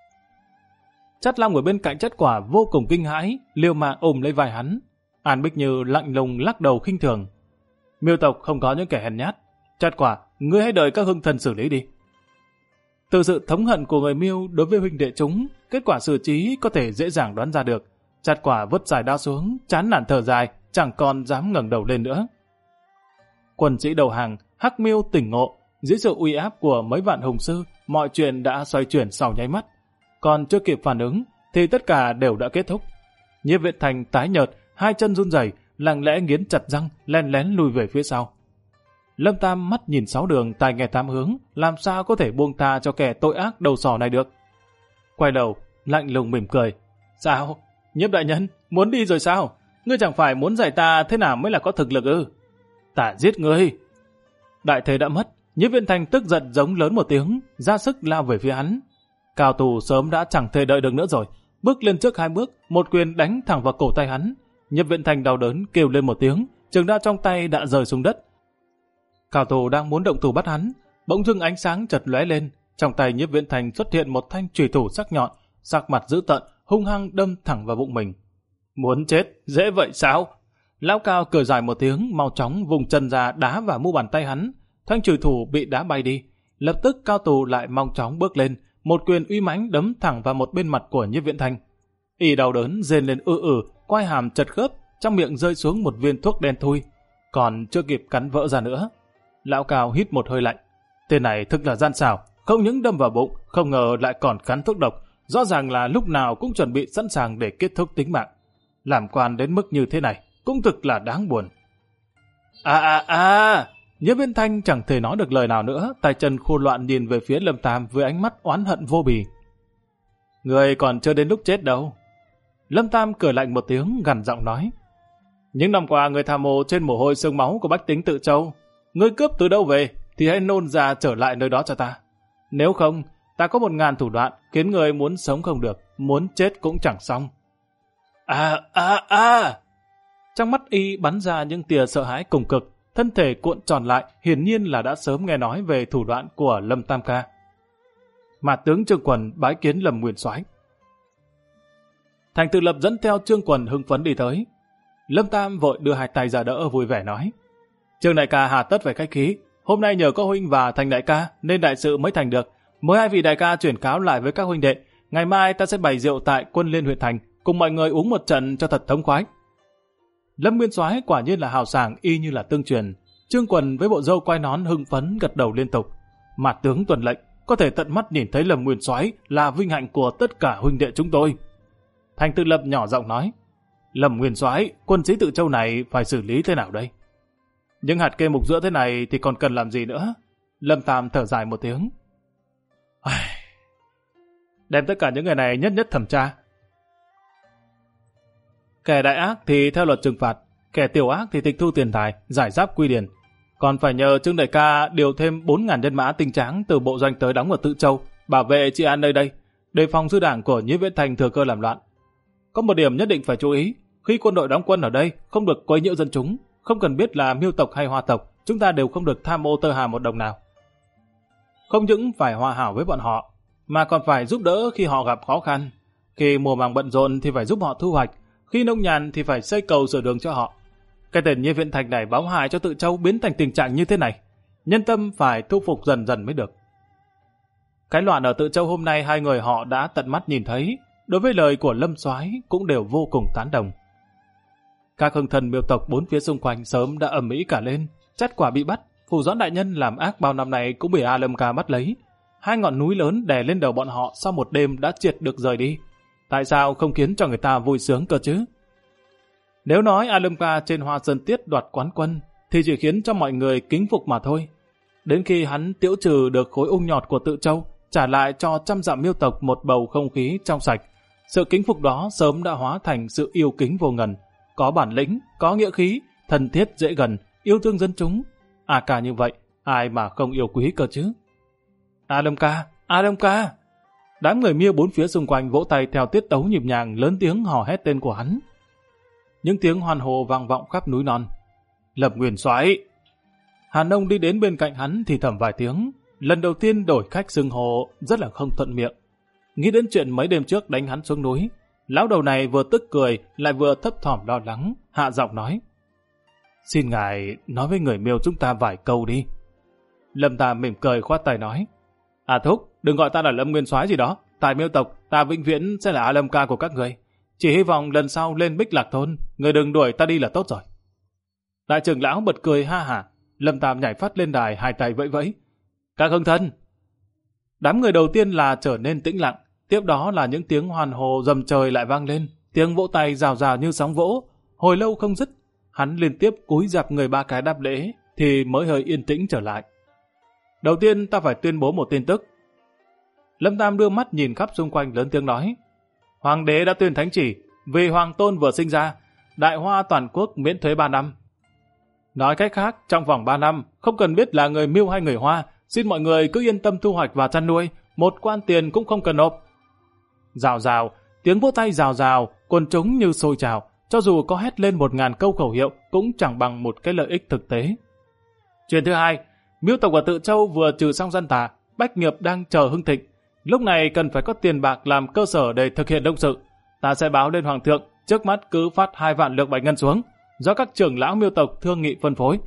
Chát Long ở bên cạnh Chát Quả vô cùng kinh hãi, liều mạng ôm lấy vai hắn. An Bích Như lạnh lùng lắc đầu khinh thường. Miêu tộc không có những kẻ hèn nhát. Chát Quả, ngươi hãy đợi các hưng thần xử lý đi. Từ sự thống hận của người Miêu đối với huynh đệ chúng, kết quả xử trí có thể dễ dàng đoán ra được. Chát Quả vứt sải đao xuống, chán nản thở dài, chẳng còn dám ngẩng đầu lên nữa. Quân sĩ đầu hàng, Hắc Miêu tỉnh ngộ, dưới sự uy áp của mấy vạn hùng sư, mọi chuyện đã xoay chuyển sau nháy mắt. Còn chưa kịp phản ứng, thì tất cả đều đã kết thúc. Nhiếp Viễn Thành tái nhợt, hai chân run rẩy, lặng lẽ nghiến chặt răng, lén lén lùi về phía sau. Lâm Tam mắt nhìn sáu đường, tai nghe tám hướng, làm sao có thể buông tha cho kẻ tội ác đầu sỏ này được. Quay đầu, lạnh lùng mỉm cười. Sao? Nhiếp đại nhân, muốn đi rồi sao? Ngươi chẳng phải muốn dạy ta thế nào mới là có thực lực ư? Ta giết ngươi. Đại thế đã mất, Nhiếp Viễn Thành tức giận giống lớn một tiếng, ra sức lao về phía hắn. Cao thủ sớm đã chẳng thể đợi được nữa rồi, bước lên trước hai bước, một quyền đánh thẳng vào cổ tay hắn. Nhiếp Viễn Thành đau đớn kêu lên một tiếng, trường đao trong tay đã rơi xuống đất. Cao thủ đang muốn động thủ bắt hắn, bỗng dưng ánh sáng chợt lóe lên, trong tay Nhiếp Viễn Thành xuất hiện một thanh chùy thủ sắc nhọn, sắc mặt dữ tợn, hung hăng đâm thẳng vào bụng mình. Muốn chết, dễ vậy sao? Lão Cao cười dài một tiếng, mau chóng vùng chân ra đá vào mu bàn tay hắn, thanh chùy thủ bị đá bay đi. Lập tức Cao thủ lại mau chóng bước lên, một quyền uy mãnh đấm thẳng vào một bên mặt của Nhiếp Viễn Thành. Y đau đớn rên lên quai hàm chật khớp, trong miệng rơi xuống một viên thuốc đen thui, còn chưa kịp cắn vỡ ra nữa. Lão Cao hít một hơi lạnh. Tên này thực là gian xảo, không những đâm vào bụng, không ngờ lại còn cắn thuốc độc, rõ ràng là lúc nào cũng chuẩn bị sẵn sàng để kết thúc tính mạng. Làm quan đến mức như thế này, cũng thực là đáng buồn. Nhiếp Viễn Thanh chẳng thể nói được lời nào nữa, tay chân khô loạn nhìn về phía Lâm Tam với ánh mắt oán hận vô bì. Người còn chưa đến lúc chết đâu. Lâm Tam cười lạnh một tiếng, gằn giọng nói. Những năm qua người tham mô trên mồ hôi xương máu của bách tính Tự Châu, ngươi cướp từ đâu về thì hãy nôn ra trở lại nơi đó cho ta. Nếu không, ta có 1000 thủ đoạn khiến người muốn sống không được, muốn chết cũng chẳng xong. Trong mắt y bắn ra những tia sợ hãi cùng cực, thân thể cuộn tròn lại, hiển nhiên là đã sớm nghe nói về thủ đoạn của Lâm Tam ca. Mà tướng Trương Quần bái kiến Lâm Nguyên Soái. Thành Tự Lập dẫn theo Trương Quần hưng phấn đi tới. Lâm Tam vội đưa hai tay ra đỡ, vui vẻ nói. Trương đại ca hà tất phải khách khí, hôm nay nhờ có huynh và Thành đại ca nên đại sự mới thành được. Mời hai vị đại ca chuyển cáo lại với các huynh đệ, ngày mai ta sẽ bày rượu tại Quân Liên huyện thành, cùng mọi người uống một trận cho thật thống khoái. Lâm Nguyên Soái quả nhiên là hào sảng y như là tương truyền. Trương Quần với bộ râu quai nón hưng phấn gật đầu liên tục. Mà tướng tuần lệnh có thể tận mắt nhìn thấy Lâm Nguyên Soái là vinh hạnh của tất cả huynh đệ chúng tôi. Thành Tự Lập nhỏ giọng nói. Lâm Nguyên Soái, quân sĩ Tự Châu này phải xử lý thế nào đây? Những hạt kê mục giữa thế này thì còn cần làm gì nữa? Lâm Tam thở dài một tiếng. Đem tất cả những người này nhất nhất thẩm tra. Kẻ đại ác thì theo luật trừng phạt, kẻ tiểu ác thì tịch thu tiền tài, giải giáp quy điển. Còn phải nhờ Trương đại ca điều thêm 4000 nhân mã tinh tráng từ bộ doanh tới đóng ở Tự Châu, bảo vệ trị an nơi đây, đề phòng dư đảng của Nhiếp Viễn Thành thừa cơ làm loạn. Có một điểm nhất định phải chú ý, khi quân đội đóng quân ở đây không được quấy nhiễu dân chúng, không cần biết là Miêu tộc hay Hoa tộc, chúng ta đều không được tham ô tơ hà một đồng nào. Không những phải hòa hảo với bọn họ, mà còn phải giúp đỡ khi họ gặp khó khăn. Khi mùa màng bận rộn thì phải giúp họ thu hoạch, khi nông nhàn thì phải xây cầu sửa đường cho họ. Cái tên Nhiếp Viễn Thành này báo hại cho Tự Châu biến thành tình trạng như thế này. Nhân tâm phải thu phục dần dần mới được. Cái loạn ở Tự Châu hôm nay hai người họ đã tận mắt nhìn thấy, đối với lời của Lâm Soái cũng đều vô cùng tán đồng. Các hưng thần miêu tộc bốn phía xung quanh sớm đã ầm ĩ cả lên, Chắt Quả bị bắt, Phủ Doãn đại nhân làm ác bao năm nay cũng bị A Lâm Ca bắt lấy. Hai ngọn núi lớn đè lên đầu bọn họ sau một đêm đã triệt được rời đi. Tại sao không khiến cho người ta vui sướng cơ chứ? Nếu nói A Lâm Ca trên Hoa Sơn Tiết đoạt quán quân, thì chỉ khiến cho mọi người kính phục mà thôi. Đến khi hắn tiễu trừ được khối ung nhọt của Tự Châu, trả lại cho trăm dặm miêu tộc một bầu không khí trong sạch, sự kính phục đó sớm đã hóa thành sự yêu kính vô ngần. Có bản lĩnh, có nghĩa khí, thân thiết dễ gần, yêu thương dân chúng. Ca như vậy, ai mà không yêu quý cơ chứ? A Lâm Ca, A Lâm Ca! Đám người miêu bốn phía xung quanh vỗ tay theo tiết tấu nhịp nhàng, lớn tiếng hò hét tên của hắn. Những tiếng hoan hô vang vọng khắp núi non. Lập Nguyên Soái! Hàn Nông đi đến bên cạnh hắn thì thầm vài tiếng. Lần đầu tiên đổi khách xưng hô rất là không thuận miệng. Nghĩ đến chuyện mấy đêm trước đánh hắn xuống núi, lão đầu này vừa tức cười lại vừa thấp thỏm lo lắng, hạ giọng nói: Xin ngài nói với người miêu chúng ta vài câu đi. Lâm Tam mỉm cười khoát tay nói: Thúc, đừng gọi ta là Lâm Nguyên Soái gì đó. Tại miêu tộc, ta vĩnh viễn sẽ là A Lâm Ca của các người. Chỉ hy vọng lần sau lên Bích Lạc Thôn, người đừng đuổi ta đi là tốt rồi. Đại trưởng lão bật cười ha hả. Lâm Tam nhảy phát lên đài, hai tay vẫy vẫy: Các hưng thân! Đám người đầu tiên là trở nên tĩnh lặng, tiếp đó là những tiếng hoan hô dầm trời lại vang lên, tiếng vỗ tay rào rào như sóng vỗ, hồi lâu không dứt. Hắn liên tiếp cúi rạp người ba cái đáp lễ, thì mới hơi yên tĩnh trở lại. Đầu tiên ta phải tuyên bố một tin tức. Lâm Tam đưa mắt nhìn khắp xung quanh lớn tiếng nói: Hoàng đế đã tuyên thánh chỉ, vì Hoàng Tôn vừa sinh ra, đại hoa toàn quốc miễn thuế 3 năm. Nói cách khác, trong vòng 3 năm, không cần biết là người Miêu hay người Hoa, xin mọi người cứ yên tâm thu hoạch và chăn nuôi, một quan tiền cũng không cần nộp. Rào rào, tiếng vỗ tay rào rào, quần chúng như sôi trào, cho dù có hét lên 1000 câu khẩu hiệu cũng chẳng bằng một cái lợi ích thực tế. Chuyện thứ hai, miêu tộc ở Tự Châu vừa trừ xong dân tà, bách nghiệp đang chờ hưng thịnh. Lúc này cần phải có tiền bạc làm cơ sở để thực hiện động sự. Ta sẽ báo lên Hoàng thượng, trước mắt cứ phát 2 vạn lượng bạch ngân xuống, do các trưởng lão miêu tộc thương nghị phân phối.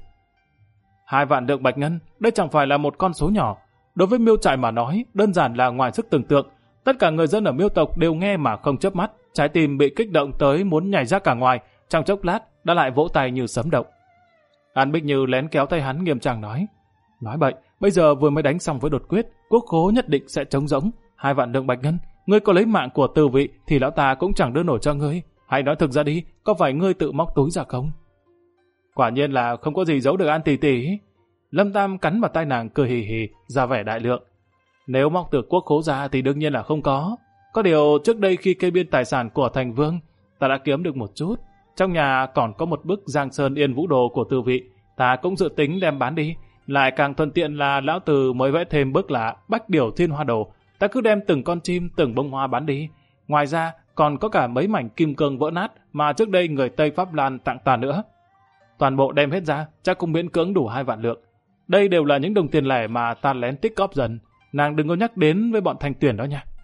2 vạn lượng bạch ngân, đây chẳng phải là một con số nhỏ. Đối với miêu trại mà nói, đơn giản là ngoài sức tưởng tượng. Tất cả người dân ở miêu tộc đều nghe mà không chớp mắt, trái tim bị kích động tới muốn nhảy ra cả ngoài, trong chốc lát đã lại vỗ tay như sấm động. An Bích Như lén kéo tay hắn nghiêm trang nói: Nói bậy, bây giờ vừa mới đánh xong với đột quyết, quốc khố nhất định sẽ trống rỗng. 2 vạn lượng bạch ngân, ngươi có lấy mạng của Từ Vị thì lão ta cũng chẳng đưa nổi cho ngươi. Hãy nói thực ra đi, có phải ngươi tự móc túi ra không? Quả nhiên là không có gì giấu được An tỷ tỷ. Lâm Tam cắn vào tai nàng cười hì hì, ra vẻ đại lượng. Nếu móc từ quốc khố ra thì đương nhiên là không có. Có điều trước đây khi kê biên tài sản của thành vương, ta đã kiếm được một chút. Trong nhà còn có một bức Giang Sơn Yên Vũ Đồ của Từ Vị, ta cũng dự tính đem bán đi. Lại càng thuận tiện là lão Từ mới vẽ thêm bức là Bách Điểu Thiên Hoa Đồ, ta cứ đem từng con chim, từng bông hoa bán đi. Ngoài ra còn có cả mấy mảnh kim cương vỡ nát mà trước đây người Tây Pháp Lan tặng ta nữa. Toàn bộ đem hết ra, chắc cũng miễn cưỡng đủ 2 vạn lượng. Đây đều là những đồng tiền lẻ mà ta lén tích cóp dần. Nàng đừng có nhắc đến với bọn Thanh Tuyển đó nha.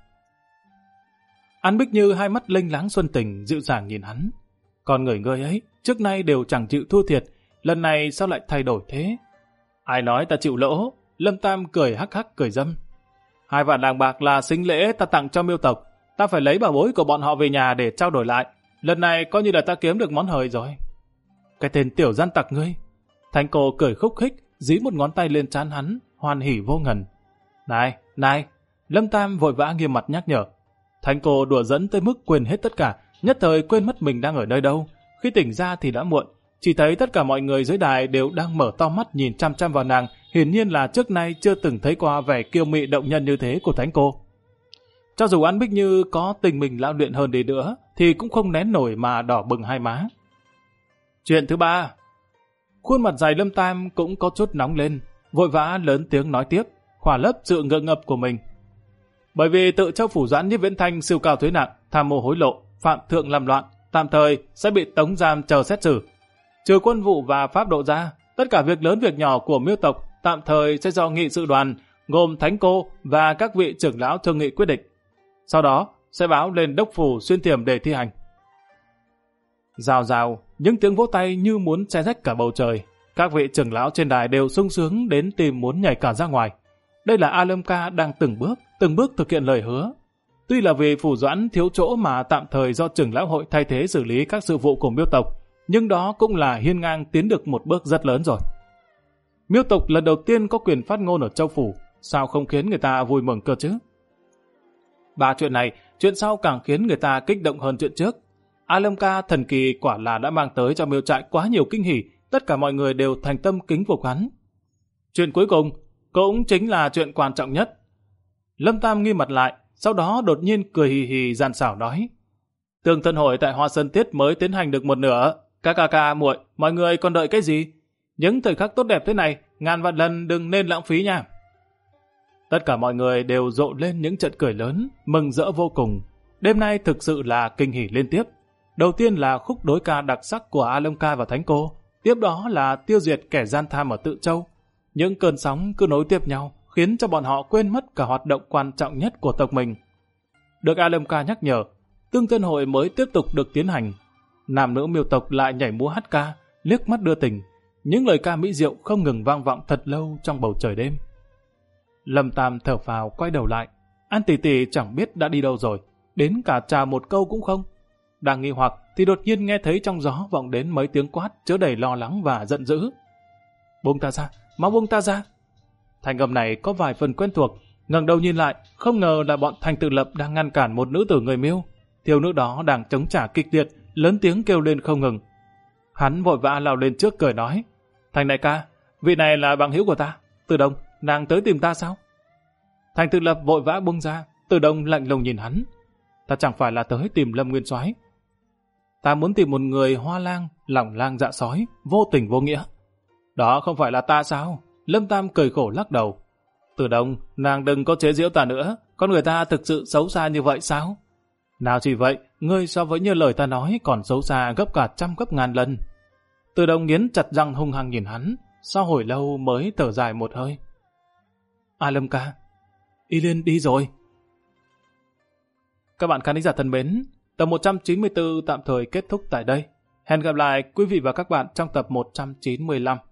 An Bích Như hai mắt lênh láng xuân tình, dịu dàng nhìn hắn. Còn người ngươi ấy, trước nay đều chẳng chịu thua thiệt, lần này sao lại thay đổi thế? Ai nói ta chịu lỗ? Lâm Tam cười hắc hắc cười dâm. 2 vạn lạng bạc là sinh lễ ta tặng cho miêu tộc, ta phải lấy bảo bối của bọn họ về nhà để trao đổi lại. Lần này coi như là ta kiếm được món hời rồi. Cái tên tiểu gian tặc ngươi. Thanh cô cười khúc khích, dí một ngón tay lên trán hắn, hoan hỉ vô ngần. Này, Lâm Tam vội vã nghiêm mặt nhắc nhở. Thanh cô đùa dẫn tới mức quên hết tất cả, nhất thời quên mất mình đang ở nơi đâu. Khi tỉnh ra thì đã muộn, chỉ thấy tất cả mọi người dưới đài đều đang mở to mắt nhìn chăm chăm vào nàng, hiển nhiên là trước nay chưa từng thấy qua vẻ kiêu mị động nhân như thế của Thánh cô. Cho dù An Bích Như có tình mình lão luyện hơn đi nữa, thì cũng không nén nổi mà đỏ bừng hai má. Chuyện thứ ba, khuôn mặt dài Lâm Tam cũng có chút nóng lên, vội vã lớn tiếng nói tiếp, khỏa lấp sự ngượng ngập của mình. Bởi vì Tự Châu Phủ Doãn Nhiếp Viễn Thanh siêu cao thuế nặng, tham mô hối lộ, phạm thượng làm loạn, tạm thời sẽ bị tống giam chờ xét xử. Trừ quân vụ và pháp độ ra, tất cả việc lớn việc nhỏ của miêu tộc tạm thời sẽ do nghị sự đoàn gồm Thánh Cô và các vị trưởng lão thương nghị quyết định. Sau đó sẽ báo lên đốc phủ Xuyên Thiểm để thi hành. Rào rào, những tiếng vỗ tay như muốn xé rách cả bầu trời. Các vị trưởng lão trên đài đều sung sướng đến tìm muốn nhảy cả ra ngoài. Đây là A Lâm Ca đang từng bước thực hiện lời hứa. Tuy là vì phủ Doãn thiếu chỗ mà tạm thời do trưởng lão hội thay thế xử lý các sự vụ của Miêu tộc, nhưng đó cũng là hiên ngang tiến được một bước rất lớn rồi. Miêu tộc lần đầu tiên có quyền phát ngôn ở châu phủ, sao không khiến người ta vui mừng cơ chứ? Ba chuyện này, chuyện sau càng khiến người ta kích động hơn chuyện trước. A Lâm Ca thần kỳ quả là đã mang tới cho Miêu trại quá nhiều kinh hỉ, tất cả mọi người đều thành tâm kính phục hắn. Chuyện cuối cùng cũng chính là chuyện quan trọng nhất. Lâm Tam nghiêm mặt lại, sau đó đột nhiên cười hì hì gian xảo nói: Tương thân hội tại Hoa Sơn Tiết mới tiến hành được một nửa, các ca ca muội, mọi người còn đợi cái gì? Những thời khắc tốt đẹp thế này, ngàn vạn lần đừng nên lãng phí nha. Tất cả mọi người đều rộ lên những trận cười lớn, mừng rỡ vô cùng. Đêm nay thực sự là kinh hỉ liên tiếp. Đầu tiên là khúc đối ca đặc sắc của A Lâm Ca và Thánh Cô, tiếp đó là tiêu diệt kẻ gian tham ở Tự Châu. Những cơn sóng cứ nối tiếp nhau, khiến cho bọn họ quên mất cả hoạt động quan trọng nhất của tộc mình. Được A Lâm Ca nhắc nhở, tương thân hội mới tiếp tục được tiến hành. Nam nữ Miêu tộc lại nhảy múa hát ca, liếc mắt đưa tình. Những lời ca mỹ diệu không ngừng vang vọng thật lâu trong bầu trời đêm. Lâm Tam thở phào quay đầu lại. An tỷ tỷ chẳng biết đã đi đâu rồi, đến cả chào một câu cũng không. Đang nghi hoặc thì đột nhiên nghe thấy trong gió vọng đến mấy tiếng quát chứa đầy lo lắng và giận dữ. Buông ta ra, mau buông ta ra. Thanh âm này có vài phần quen thuộc, ngẩng đầu nhìn lại, không ngờ là bọn Thành Tự Lập đang ngăn cản một nữ tử người Miêu. Thiếu nữ đó đang chống trả kịch liệt, lớn tiếng kêu lên không ngừng. Hắn vội vã lao lên trước cười nói: Thành đại ca, vị này là bằng hữu của ta. Từ Đông, nàng tới tìm ta sao? Thành Tự Lập vội vã buông ra. Từ Đông lạnh lùng nhìn hắn: Ta chẳng phải là tới tìm Lâm Nguyên Soái. Ta muốn tìm một người hoa lang, lòng lang dạ sói, vô tình vô nghĩa. Đó không phải là ta sao? Lâm Tam cười khổ lắc đầu. Từ Đông, nàng đừng có chế giễu ta nữa. Con người ta thực sự xấu xa như vậy sao? Nào chỉ vậy, ngươi so với như lời ta nói còn xấu xa gấp cả trăm gấp ngàn lần. Từ Đông nghiến chặt răng hung hăng nhìn hắn, sau hồi lâu mới thở dài một hơi. A Lâm Ca, Y Liên đi rồi. Các bạn khán giả thân mến, tập 194 tạm thời kết thúc tại đây. Hẹn gặp lại quý vị và các bạn trong tập 195.